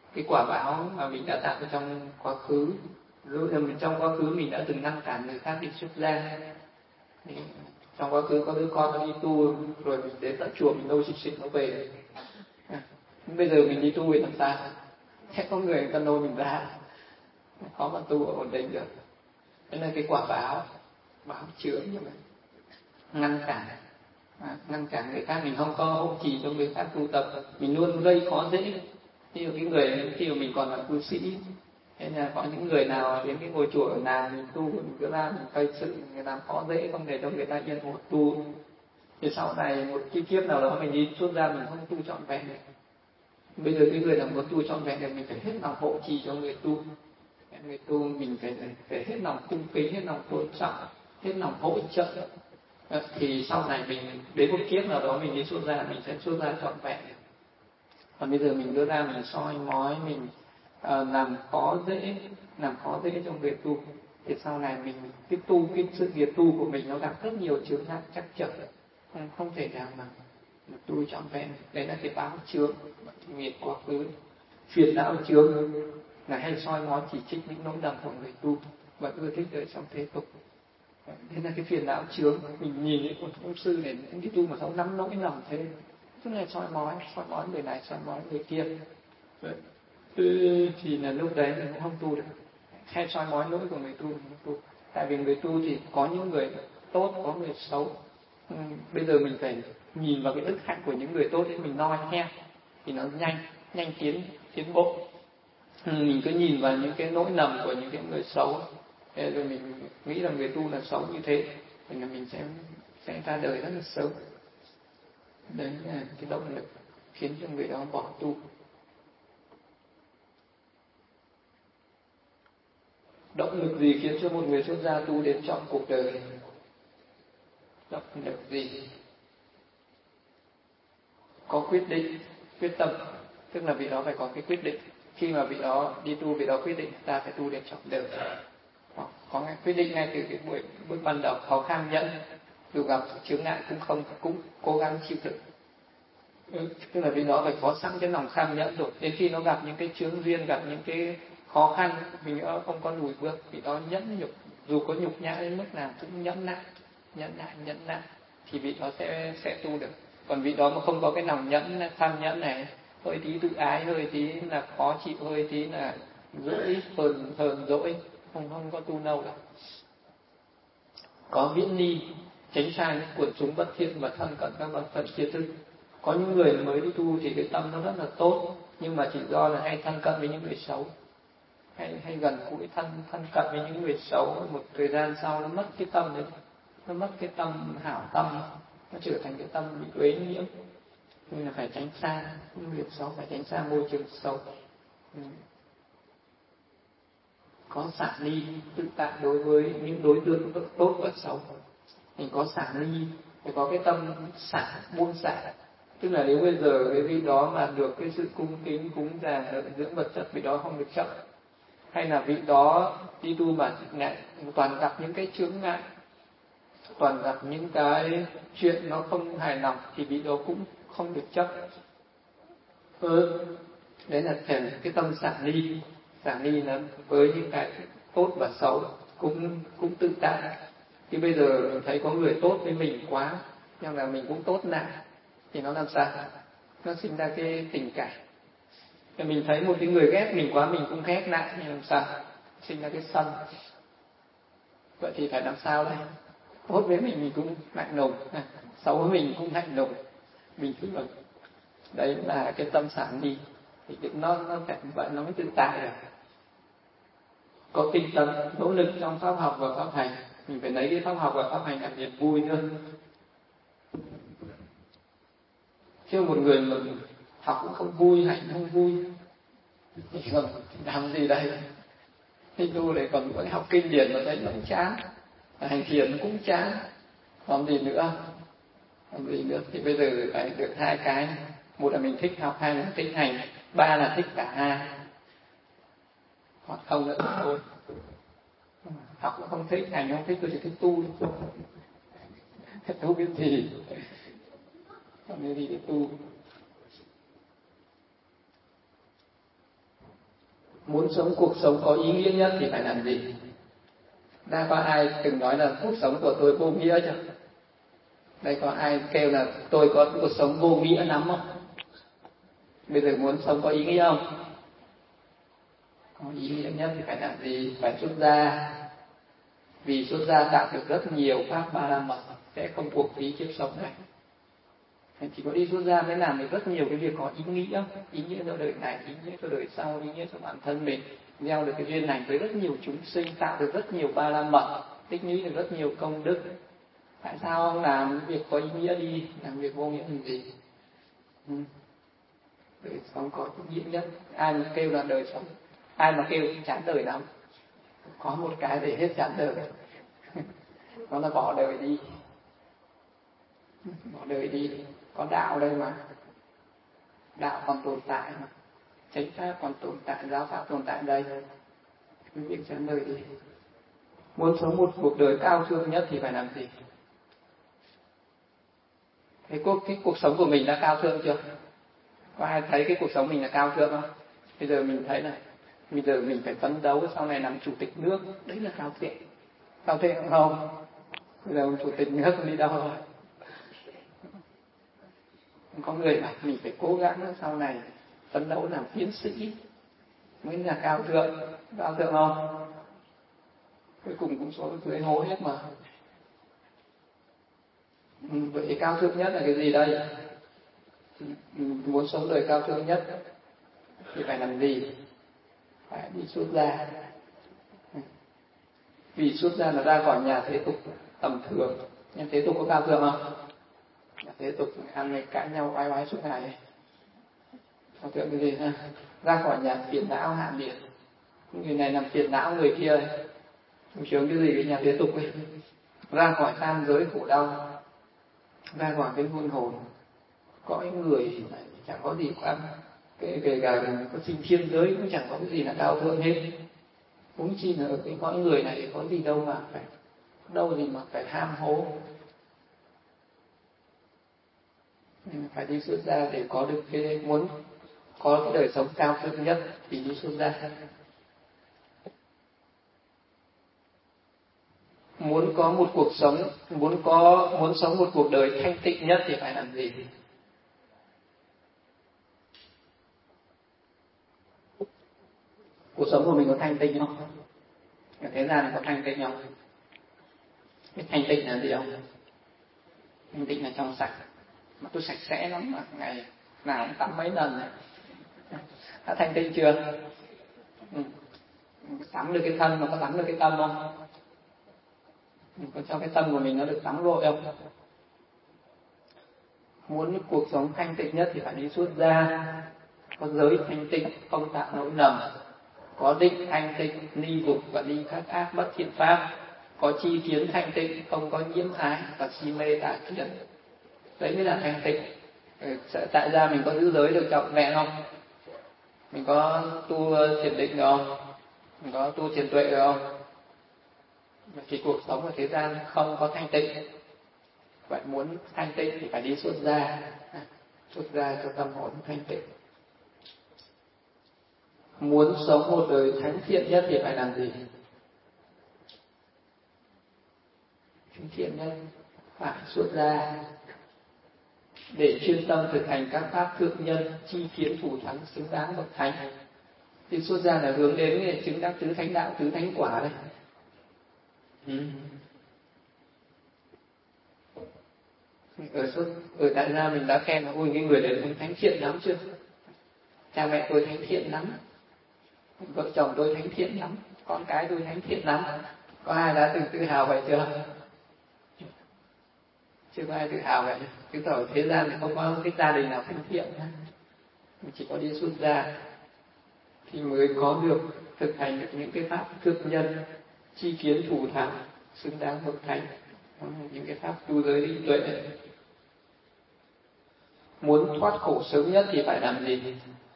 cái quả báo mà mình đã tạo trong quá khứ. Rồi mình trong quá khứ mình đã từng ngăn cản người khác đi xuất gia. Thì trong quá khứ có đứa con nó đi tu rồi mình đến tận chùa mình nô xích xích nó về. À, bây giờ mình đi tu thì làm sao? Sẽ có người người ta nô mình ra, khó mà tu ổn định được. Thế là cái quả báo, báo chướng như vậy, ngăn cản, à, ngăn cản người khác, mình không có hộ trì cho người khác tu tập, mình luôn gây khó dễ. Ví dụ cái người khi mà mình còn là tu sĩ, thế là có những người nào đến cái ngôi chùa nào mình tu, mình cứ ra mình gây sự, người làm khó dễ, không để cho người ta yên ổn tu. Thì sau này một cái kiếp nào đó mình đi xuất ra mình không tu trọn vẹn được. Bây giờ cái người nào muốn tu trọn vẹn được mình phải hết lòng hộ trì cho người tu. Người tu mình phải, phải hết lòng cung kính, hết lòng tôn trọng, hết lòng hỗ trợ. Thì sau này mình đến một kiếp nào đó mình đi xuất gia, mình sẽ xuất gia trọn vẹn. Còn bây giờ mình đưa ra mình soi mói, mình uh, làm khó dễ, làm khó dễ cho người tu, thì sau này mình cái tu, cái sự nghiệp tu của mình nó gặp rất nhiều chướng ngại trắc trở, không, không thể nào mà, mà tu trọn vẹn. Đấy là cái báo chướng, nghiệp quá khứ. Phiền não chướng là hay soi mói chỉ trích những nỗi lầm của người tu và ưa thích đời sống thế tục. Thế là cái phiền não chướng, mình nhìn những con ông sư này, những cái tu mà sống nắm nỗi lầm thế, tức là soi mói, soi mói người này, soi mói người kia. Đấy. Thì là lúc đấy mình cũng không tu được. Hay soi mói lỗi của người tu, mình không tu. Tại vì người tu thì có những người tốt, có người xấu. Ừ, bây giờ mình phải nhìn vào cái đức hạnh của những người tốt để mình noi theo, thì nó nhanh, nhanh tiến, tiến bộ. Ừ, mình cứ nhìn vào những cái lỗi lầm của những cái người xấu, thế rồi mình nghĩ là người tu là xấu như thế, thì là mình sẽ sẽ ra đời rất là sớm. Đấy là cái động lực khiến cho người đó bỏ tu. Động lực gì khiến cho một người xuất gia tu đến trọn cuộc đời? Động lực gì? Có quyết định, quyết tâm, tức là vị đó phải có cái quyết định. Khi mà vị đó đi tu, vị đó quyết định ta phải tu đến trọn đời. Có cái quyết định ngay từ cái buổi bước ban đầu, khó khăn nhẫn, dù gặp chướng ngại cũng không, cũng cố gắng chịu đựng. Ừ, tức là vì nó phải có sẵn cái lòng kham nhẫn rồi. Đến khi nó gặp những cái chướng duyên, gặp những cái khó khăn, mình nó không có lùi bước, vì đó nhẫn nhục, dù có nhục nhã đến mức nào cũng nhẫn nại, nhẫn nại, nhẫn nại, thì vị đó sẽ sẽ tu được. Còn vị đó mà không có cái lòng nhẫn, kham nhẫn này, hơi tí tự ái, hơi tí là khó chịu, hơi tí là dỗi, hờn hờn dỗi, không không có tu lâu đâu. Có viễn ly, tránh xa những quần chúng bất thiện và thân cận các bậc Phật tri thức. Có những người mới đi tu thì cái tâm nó rất là tốt, nhưng mà chỉ do là hay thân cận với những người xấu, hay hay gần gũi thân thân cận với những người xấu, một thời gian sau nó mất cái tâm đấy, nó mất cái tâm hảo tâm, nó trở thành cái tâm bị uế nhiễm. Nên là phải tránh xa những người xấu, phải tránh xa môi trường xấu. Ừ. Có xả ly, tự tại đối với những đối tượng tốt và xấu. Mình có xả ly, phải có cái tâm xả, buông xả. Tức là nếu bây giờ cái vị đó mà được cái sự cung kính, cúng dường, dưỡng vật chất, vị đó không được chấp. Hay là vị đó đi tu mà ngại, toàn gặp những cái chướng ngại, toàn gặp những cái chuyện nó không hài lòng, thì vị đó cũng không được chấp. Ừ. Đấy là thể cái tâm xả ly. Xả ly nó với những cái tốt và xấu cũng cũng tự tại. Thì bây giờ mình thấy có người tốt với mình quá, nhưng là mình cũng tốt lại, thì nó làm sao? Nó sinh ra cái tình cảm. Thì mình thấy một cái người ghét mình quá, mình cũng ghét lại, thì làm sao? Sinh ra cái sân. Vậy thì phải làm sao đây? Tốt với mình mình cũng lạnh lùng, xấu với mình cũng lạnh lùng, bình thường. Đấy là cái tâm sản đi. Thì nó nó phải vậy nó mới tự tại được. Có tinh tấn, nỗ lực trong pháp học và pháp hành. Mình phải lấy cái pháp học và pháp hành làm niềm vui hơn. Chứ một người mà học cũng không vui, hành không vui, thì còn làm gì đây? Thì tu để còn có học kinh điển mà thấy nó cũng chán, hành thiền cũng chán, làm gì nữa? Làm gì nữa? Thì bây giờ phải được hai cái. Một là mình thích học, hai là thích hành, ba là thích cả hai. Hoặc không nữa thôi. Học cũng không thích, hành không thích, tôi chỉ thích tu thôi. Tu biết gì? Không biết gì để tu. Muốn sống cuộc sống có ý nghĩa nhất thì phải làm gì? Đã có ai từng nói là cuộc sống của tôi vô nghĩa chưa? Đây có ai kêu là tôi có cuộc sống vô nghĩa lắm không? Bây giờ muốn sống có ý nghĩa không? Có ý nghĩa nhất thì phải làm gì? Phải xuất gia. Vì xuất gia tạo được rất nhiều pháp ba la mật, sẽ không uổng phí kiếp sống này. Chỉ có đi xuất gia mới làm được rất nhiều cái việc có ý nghĩa, ý nghĩa cho đời này, ý nghĩa cho đời sau, ý nghĩa cho bản thân mình, gieo được cái duyên lành với rất nhiều chúng sinh, tạo được rất nhiều ba la mật, tích lũy được rất nhiều công đức. Tại sao không làm việc có ý nghĩa đi, làm việc vô nghĩa làm gì? Ừ. Đời sống có ý nghĩa nhất. Ai mà kêu là đời sống, ai mà kêu chán đời lắm, có một cái để hết chán đời, đó là bỏ đời đi. Bỏ đời đi. Có đạo đây mà, đạo còn tồn tại mà, chánh pháp còn tồn tại, giáo pháp tồn tại đây. Cứ việc chán đời đi. Muốn sống một cuộc đời cao thượng nhất thì phải làm gì? Cái cuộc, cái cuộc sống của mình đã cao thượng chưa? Có ai thấy cái cuộc sống mình là cao thượng không? Bây giờ mình thấy này, bây giờ mình phải phấn đấu sau này làm chủ tịch nước, đấy là cao thượng. Cao thượng không? Bây giờ chủ tịch nước đi đâu rồi? Có người bảo mình phải cố gắng sau này phấn đấu làm tiến sĩ mới là cao thượng. Cao thượng không? Cuối cùng cũng xuống dưới hố hết mà. Vậy cao thượng nhất là cái gì đây? Muốn sống đời cao thượng nhất thì phải làm gì? Phải đi xuất gia. Vì xuất gia là ra khỏi nhà thế tục tầm thường. Nhà thế tục có cao thượng không? Nhà thế tục ăn này cãi nhau oai oái suốt ngày. Cao thượng cái gì ha? Ra khỏi nhà phiền não hạ liệt. Người này làm phiền não người kia. Không chướng cái gì cái nhà thế tục ấy. Ra khỏi tam giới khổ đau, ra khỏi cái luân hồi. Có những người chẳng có gì quan, kể kể cả có sinh thiên giới cũng chẳng có cái gì là cao thượng hết. Cũng chỉ là cái cõi người này có gì đâu mà phải, đâu gì mà phải ham hố. Phải đi xuất gia để có được cái muốn có cái đời sống cao thượng nhất thì đi xuất gia. Muốn có một cuộc sống, muốn có muốn sống một cuộc đời thanh tịnh nhất thì phải làm gì? Cuộc sống của mình có thanh tịnh không? Thế gian này có thanh tịnh không? Cái thanh tịnh là gì không? Thanh tịnh là trong sạch. Mà tôi sạch sẽ lắm mà, ngày nào cũng tắm mấy lần này. Đã thanh tịnh chưa? Ừ. Tắm được cái thân mà có tắm được cái tâm không? Có cho cái tâm của mình nó được tắm gội không? Muốn cuộc sống thanh tịnh nhất thì phải đi xuất gia. Có giới thanh tịnh, không tạo lỗi lầm. Có định thanh tịnh, ly dục và ly các ác bất thiện pháp. Có chi kiến thanh tịnh, không có nhiễm ái và si mê tà kiến. Đấy mới là thanh tịnh. Tại ra mình có giữ giới được trọn vẹn không? Mình có tu thiền định được không? Mình có tu thiền tuệ được không? Thì cuộc sống ở thế gian không có thanh tịnh. Vậy muốn thanh tịnh thì phải đi xuất gia. Xuất gia cho tâm hồn thanh tịnh. Muốn sống một đời thánh thiện nhất thì phải làm gì? Thánh thiện nhất phải xuất gia để chuyên tâm thực hành các pháp thượng nhân, chi kiến thủ thắng xứng đáng bậc thánh. Thì xuất gia là hướng đến để chứng đắc tứ thánh đạo, tứ thánh quả đây. Ừ. Ở, xuất, ở tại gia mình đã khen là ôi cái người đấy cũng thánh thiện lắm chưa? Cha mẹ tôi thánh thiện lắm, vợ chồng tôi thánh thiện lắm, con cái tôi thánh thiện lắm. Có ai đã từng tự hào vậy chưa? Chưa có ai tự hào vậy. Chứ ở thế gian thì không có cái gia đình nào thánh thiện. Mình chỉ có đi xuất gia thì mới có được thực hành được những cái pháp thượng nhân, chi kiến thủ thắng xứng đáng bậc thánh, những cái pháp tu giới định tuệ. Muốn thoát khổ sớm nhất thì phải làm gì?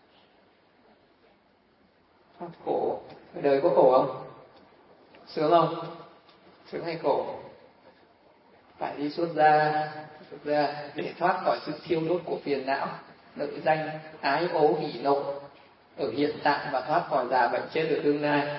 Thoát khổ. Đời có khổ không? Sướng không? Sướng hay khổ? Phải đi xuất gia, xuất gia để thoát khỏi sự thiêu đốt của phiền não, lợi danh, ái ố hỉ nộ. ở hiện tại và thoát khỏi già bệnh chết ở tương lai.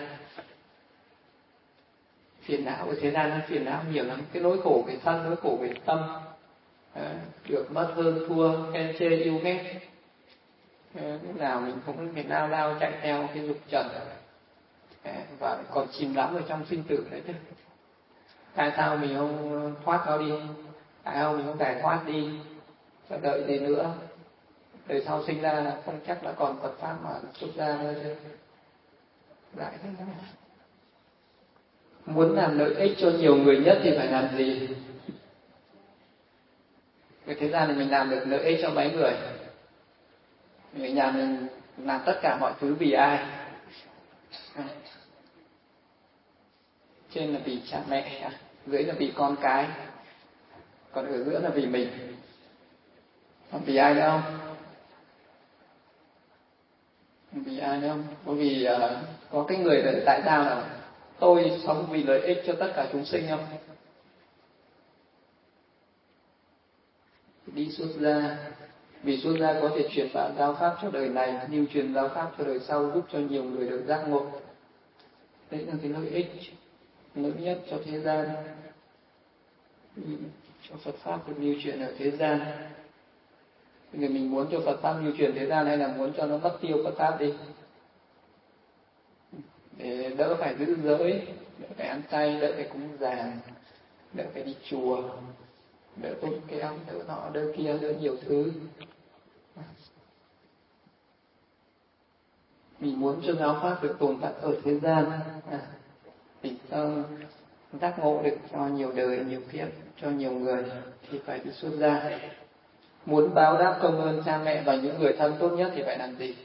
Phiền não ở thế gian nó phiền não nhiều lắm, cái nỗi khổ về thân, nỗi khổ về tâm, được mất hơn thua, khen chê yêu ghét, lúc nào mình cũng phải lao lao chạy theo cái dục trần, và còn chìm đắm ở trong sinh tử đấy chứ. Tại sao mình không thoát nó đi? Tại sao mình không giải thoát đi? Phải đợi gì nữa? Đời sau sinh ra không chắc đã còn Phật pháp mà xuất ra nữa chứ. Lại thế đó. Muốn làm lợi ích cho nhiều người nhất thì phải làm gì? Cái thế gian này mình làm được lợi ích cho mấy người? Người nhà mình làm tất cả mọi thứ vì ai? Trên là vì cha mẹ, dưới là vì con cái, còn ở giữa là vì mình. Còn vì ai nữa không? Vì ai nữa không? Bởi vì uh, có cái người là tại sao là tôi sống vì lợi ích cho tất cả chúng sinh không? Đi xuất gia, vì xuất gia có thể truyền bá giáo pháp cho đời này, lưu truyền giáo pháp cho đời sau, giúp cho nhiều người được giác ngộ. Đấy là cái lợi ích lớn nhất cho thế gian, cho Phật pháp được lưu truyền ở thế gian. Người mình muốn cho Phật pháp lưu truyền thế gian hay là muốn cho nó mất tiêu Phật pháp đi, để đỡ phải giữ giới, đỡ phải ăn chay, đỡ phải cúng dường, đỡ phải đi chùa, đỡ tốn kém, đỡ nọ đỡ kia, đỡ nhiều thứ. Mình muốn cho giáo pháp được tồn tại ở thế gian, à, để cho giác ngộ được cho nhiều đời, nhiều kiếp, cho nhiều người thì phải đi xuất gia. Muốn báo đáp công ơn cha mẹ và những người thân tốt nhất thì phải làm gì?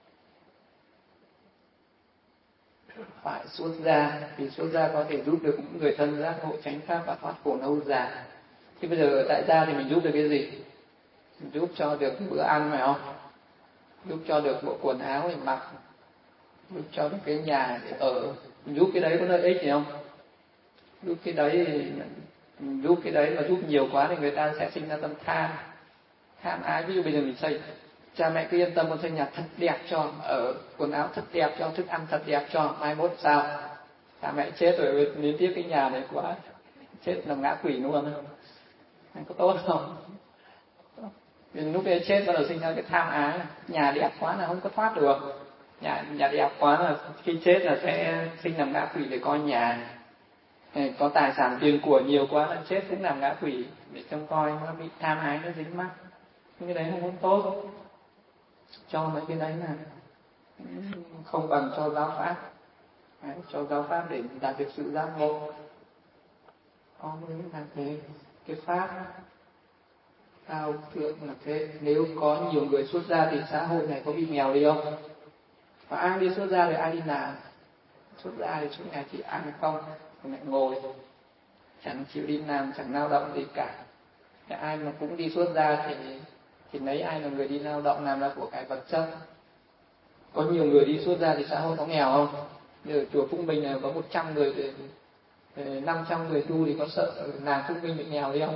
Phải xuất gia, vì xuất gia có thể giúp được những người thân giác ngộ chánh pháp và thoát khổ lâu dài. Thì bây giờ ở tại gia thì mình giúp được cái gì? Mình giúp cho được bữa ăn phải không? Giúp cho được bộ quần áo để mặc, giúp cho được cái nhà để ở. Mình giúp cái đấy có lợi ích gì không? Giúp cái đấy, giúp cái đấy mà giúp nhiều quá thì người ta sẽ sinh ra tâm tham, tham ái. Ví dụ bây giờ mình xây, cha mẹ cứ yên tâm con xây nhà thật đẹp cho, ở quần áo thật đẹp cho, thức ăn thật đẹp cho, mai mốt sao? Cha mẹ chết rồi liên tiếp cái nhà này quá, chết làm ngã quỷ luôn, có tốt không? Vì lúc ấy chết bắt đầu sinh ra cái tham ái, nhà đẹp quá là không có thoát được, nhà nhà đẹp quá là khi chết là sẽ sinh làm ngã quỷ để coi nhà. Có tài sản tiền của nhiều quá là chết cũng làm ngã quỷ để trông coi, nó bị tham ái nó dính mắc. Cái đấy không tốt, cho mấy cái đấy là không bằng cho giáo pháp. Đấy, cho giáo pháp để đạt được sự giác ngộ. Có mới là thế. Cái pháp cao thượng là thế. Nếu có nhiều người xuất gia thì xã hội này có bị nghèo đi không? Và ai đi xuất gia thì ai đi làm? Xuất gia thì suốt ngày chỉ ăn không, lại ngồi, chẳng chịu đi làm, chẳng lao động gì cả. Thì ai mà cũng đi xuất gia thì thì mấy ai là người đi lao động làm ra của cải vật chất. Có nhiều người đi xuất gia thì xã hội có nghèo không? Ở chùa Phúc Minh này có một trăm người thì năm trăm người tu thì có sợ làng Phúc Minh bị nghèo đi không?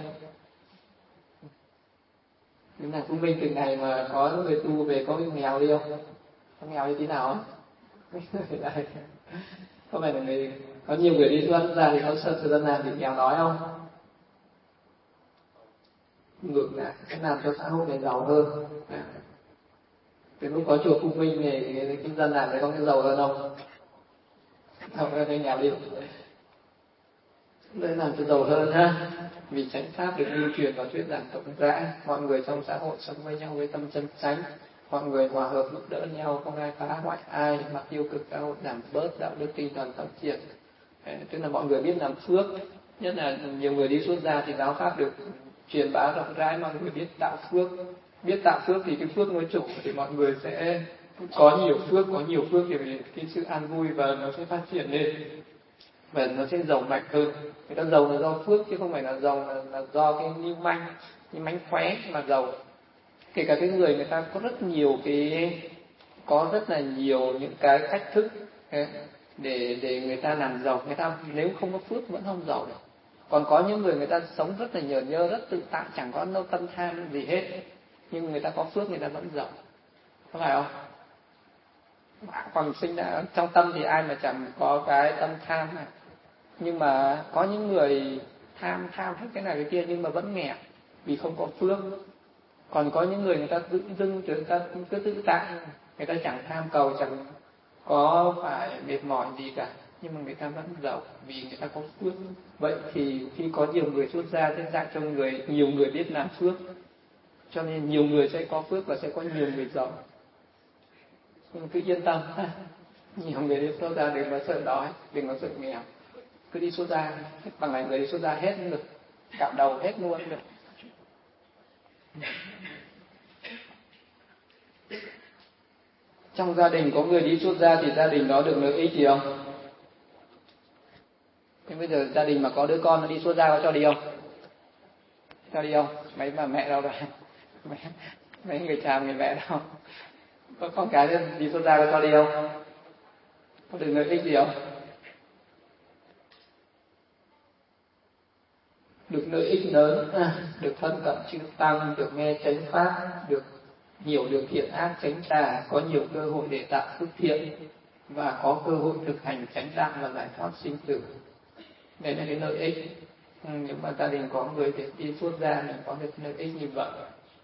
Nhưng làng Phúc Minh từ ngày mà có người tu về có bị nghèo đi không? Có nghèo như thế nào không? Có phải là người, có nhiều người đi xuất gia thì có sợ sự dân làng bị nghèo đói không? Ngược lại, cái làm cho xã hội này giàu hơn. Từ lúc có chùa Phúc Minh này, cái dân làng này có cái giàu hơn không? Giàu hơn hay nghèo đi? Đây làm cho giàu hơn ha. Vì chánh pháp được lưu truyền và thuyết giảng rộng rãi, mọi người trong xã hội sống với nhau với tâm chân chánh, mọi người hòa hợp giúp đỡ nhau, không ai phá hoại ai, mặt tiêu cực xã hội giảm bớt, đạo đức tinh thần phát triển. Tức là mọi người biết làm phước, nhất là nhiều người đi xuất gia thì giáo pháp được truyền bá rộng rãi, mọi người biết tạo phước, biết tạo phước thì cái phước nói chủ thì mọi người sẽ có nhiều phước, có nhiều phước thì cái sự an vui và nó sẽ phát triển lên và nó sẽ giàu mạnh hơn. Người ta giàu là do phước chứ không phải là giàu là, là do cái lưu manh, cái mánh khóe mà giàu. Kể cả cái người người ta có rất nhiều cái, có rất là nhiều những cái cách thức để để người ta làm giàu, người ta nếu không có phước vẫn không giàu được. Còn có những người người ta sống rất là nhờ nhơ, rất tự tại, chẳng có nâu tâm tham gì hết, nhưng người ta có phước người ta vẫn giàu, có phải không? Còn sinh ra trong tâm thì ai mà chẳng có cái tâm tham này. Nhưng mà có những người tham tham hết cái này cái kia nhưng mà vẫn nghèo vì không có phước. Còn có những người người ta tự dưng người ta cứ tự tại, người ta chẳng tham cầu, chẳng có phải mệt mỏi gì cả, nhưng mà người ta vẫn giàu vì người ta có phước. Vậy thì khi có nhiều người xuất gia sẽ dạy cho người nhiều người biết làm phước, cho nên nhiều người sẽ có phước và sẽ có nhiều người giàu. Nhưng cứ yên tâm, nhiều người đi xuất gia đừng có sợ đói, đừng có sợ nghèo, cứ đi xuất gia, bằng này người đi xuất gia hết được, cạo đầu hết luôn được. Trong gia đình có người đi xuất gia thì gia đình đó được lợi ích gì không? Thế bây giờ gia đình mà có đứa con nó đi xuất gia có cho đi không? Cho đi không? Mấy bà mẹ đâu rồi? Mấy, mấy người cha người mẹ đâu? Có con cái đi xuất gia có cho đi không? Có được lợi ích gì không? Được lợi ích lớn, à, được thân cận chư tăng, được nghe chánh pháp, được hiểu được thiện ác chánh tà, có nhiều cơ hội để tạo phước thiện và có cơ hội thực hành chánh đạo và giải thoát sinh tử. Đây là cái lợi ích. Ừ, nếu mà gia đình có người thì đi xuất gia mình có được lợi ích như vậy.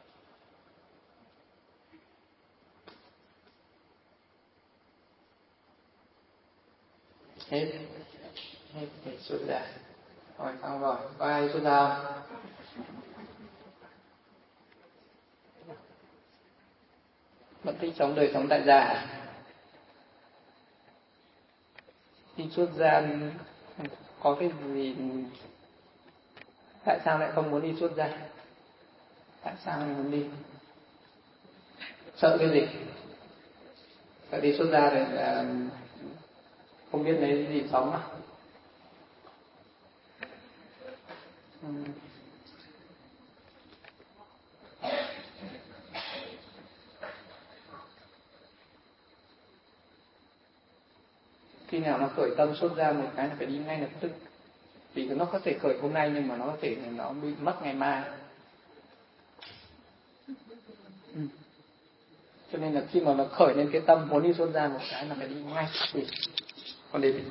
Hết, hết để xuất gia. Rồi xong rồi, có ai xuất gia không? Vẫn thích sống đời sống tại gia. Đi xuất gia có cái gì? Tại sao lại không muốn đi xuất gia? Tại sao lại muốn đi? Sợ cái gì? Sợ đi xuất gia thì là không biết lấy gì sống à? Ừ. Khi nào nó khởi tâm xuất ra một cái là phải đi ngay lập tức, vì nó có thể khởi hôm nay nhưng mà nó có thể nó bị mất ngày mai. Ừ. Cho nên là khi mà nó khởi lên cái tâm muốn đi xuất ra một cái là phải đi ngay. Còn để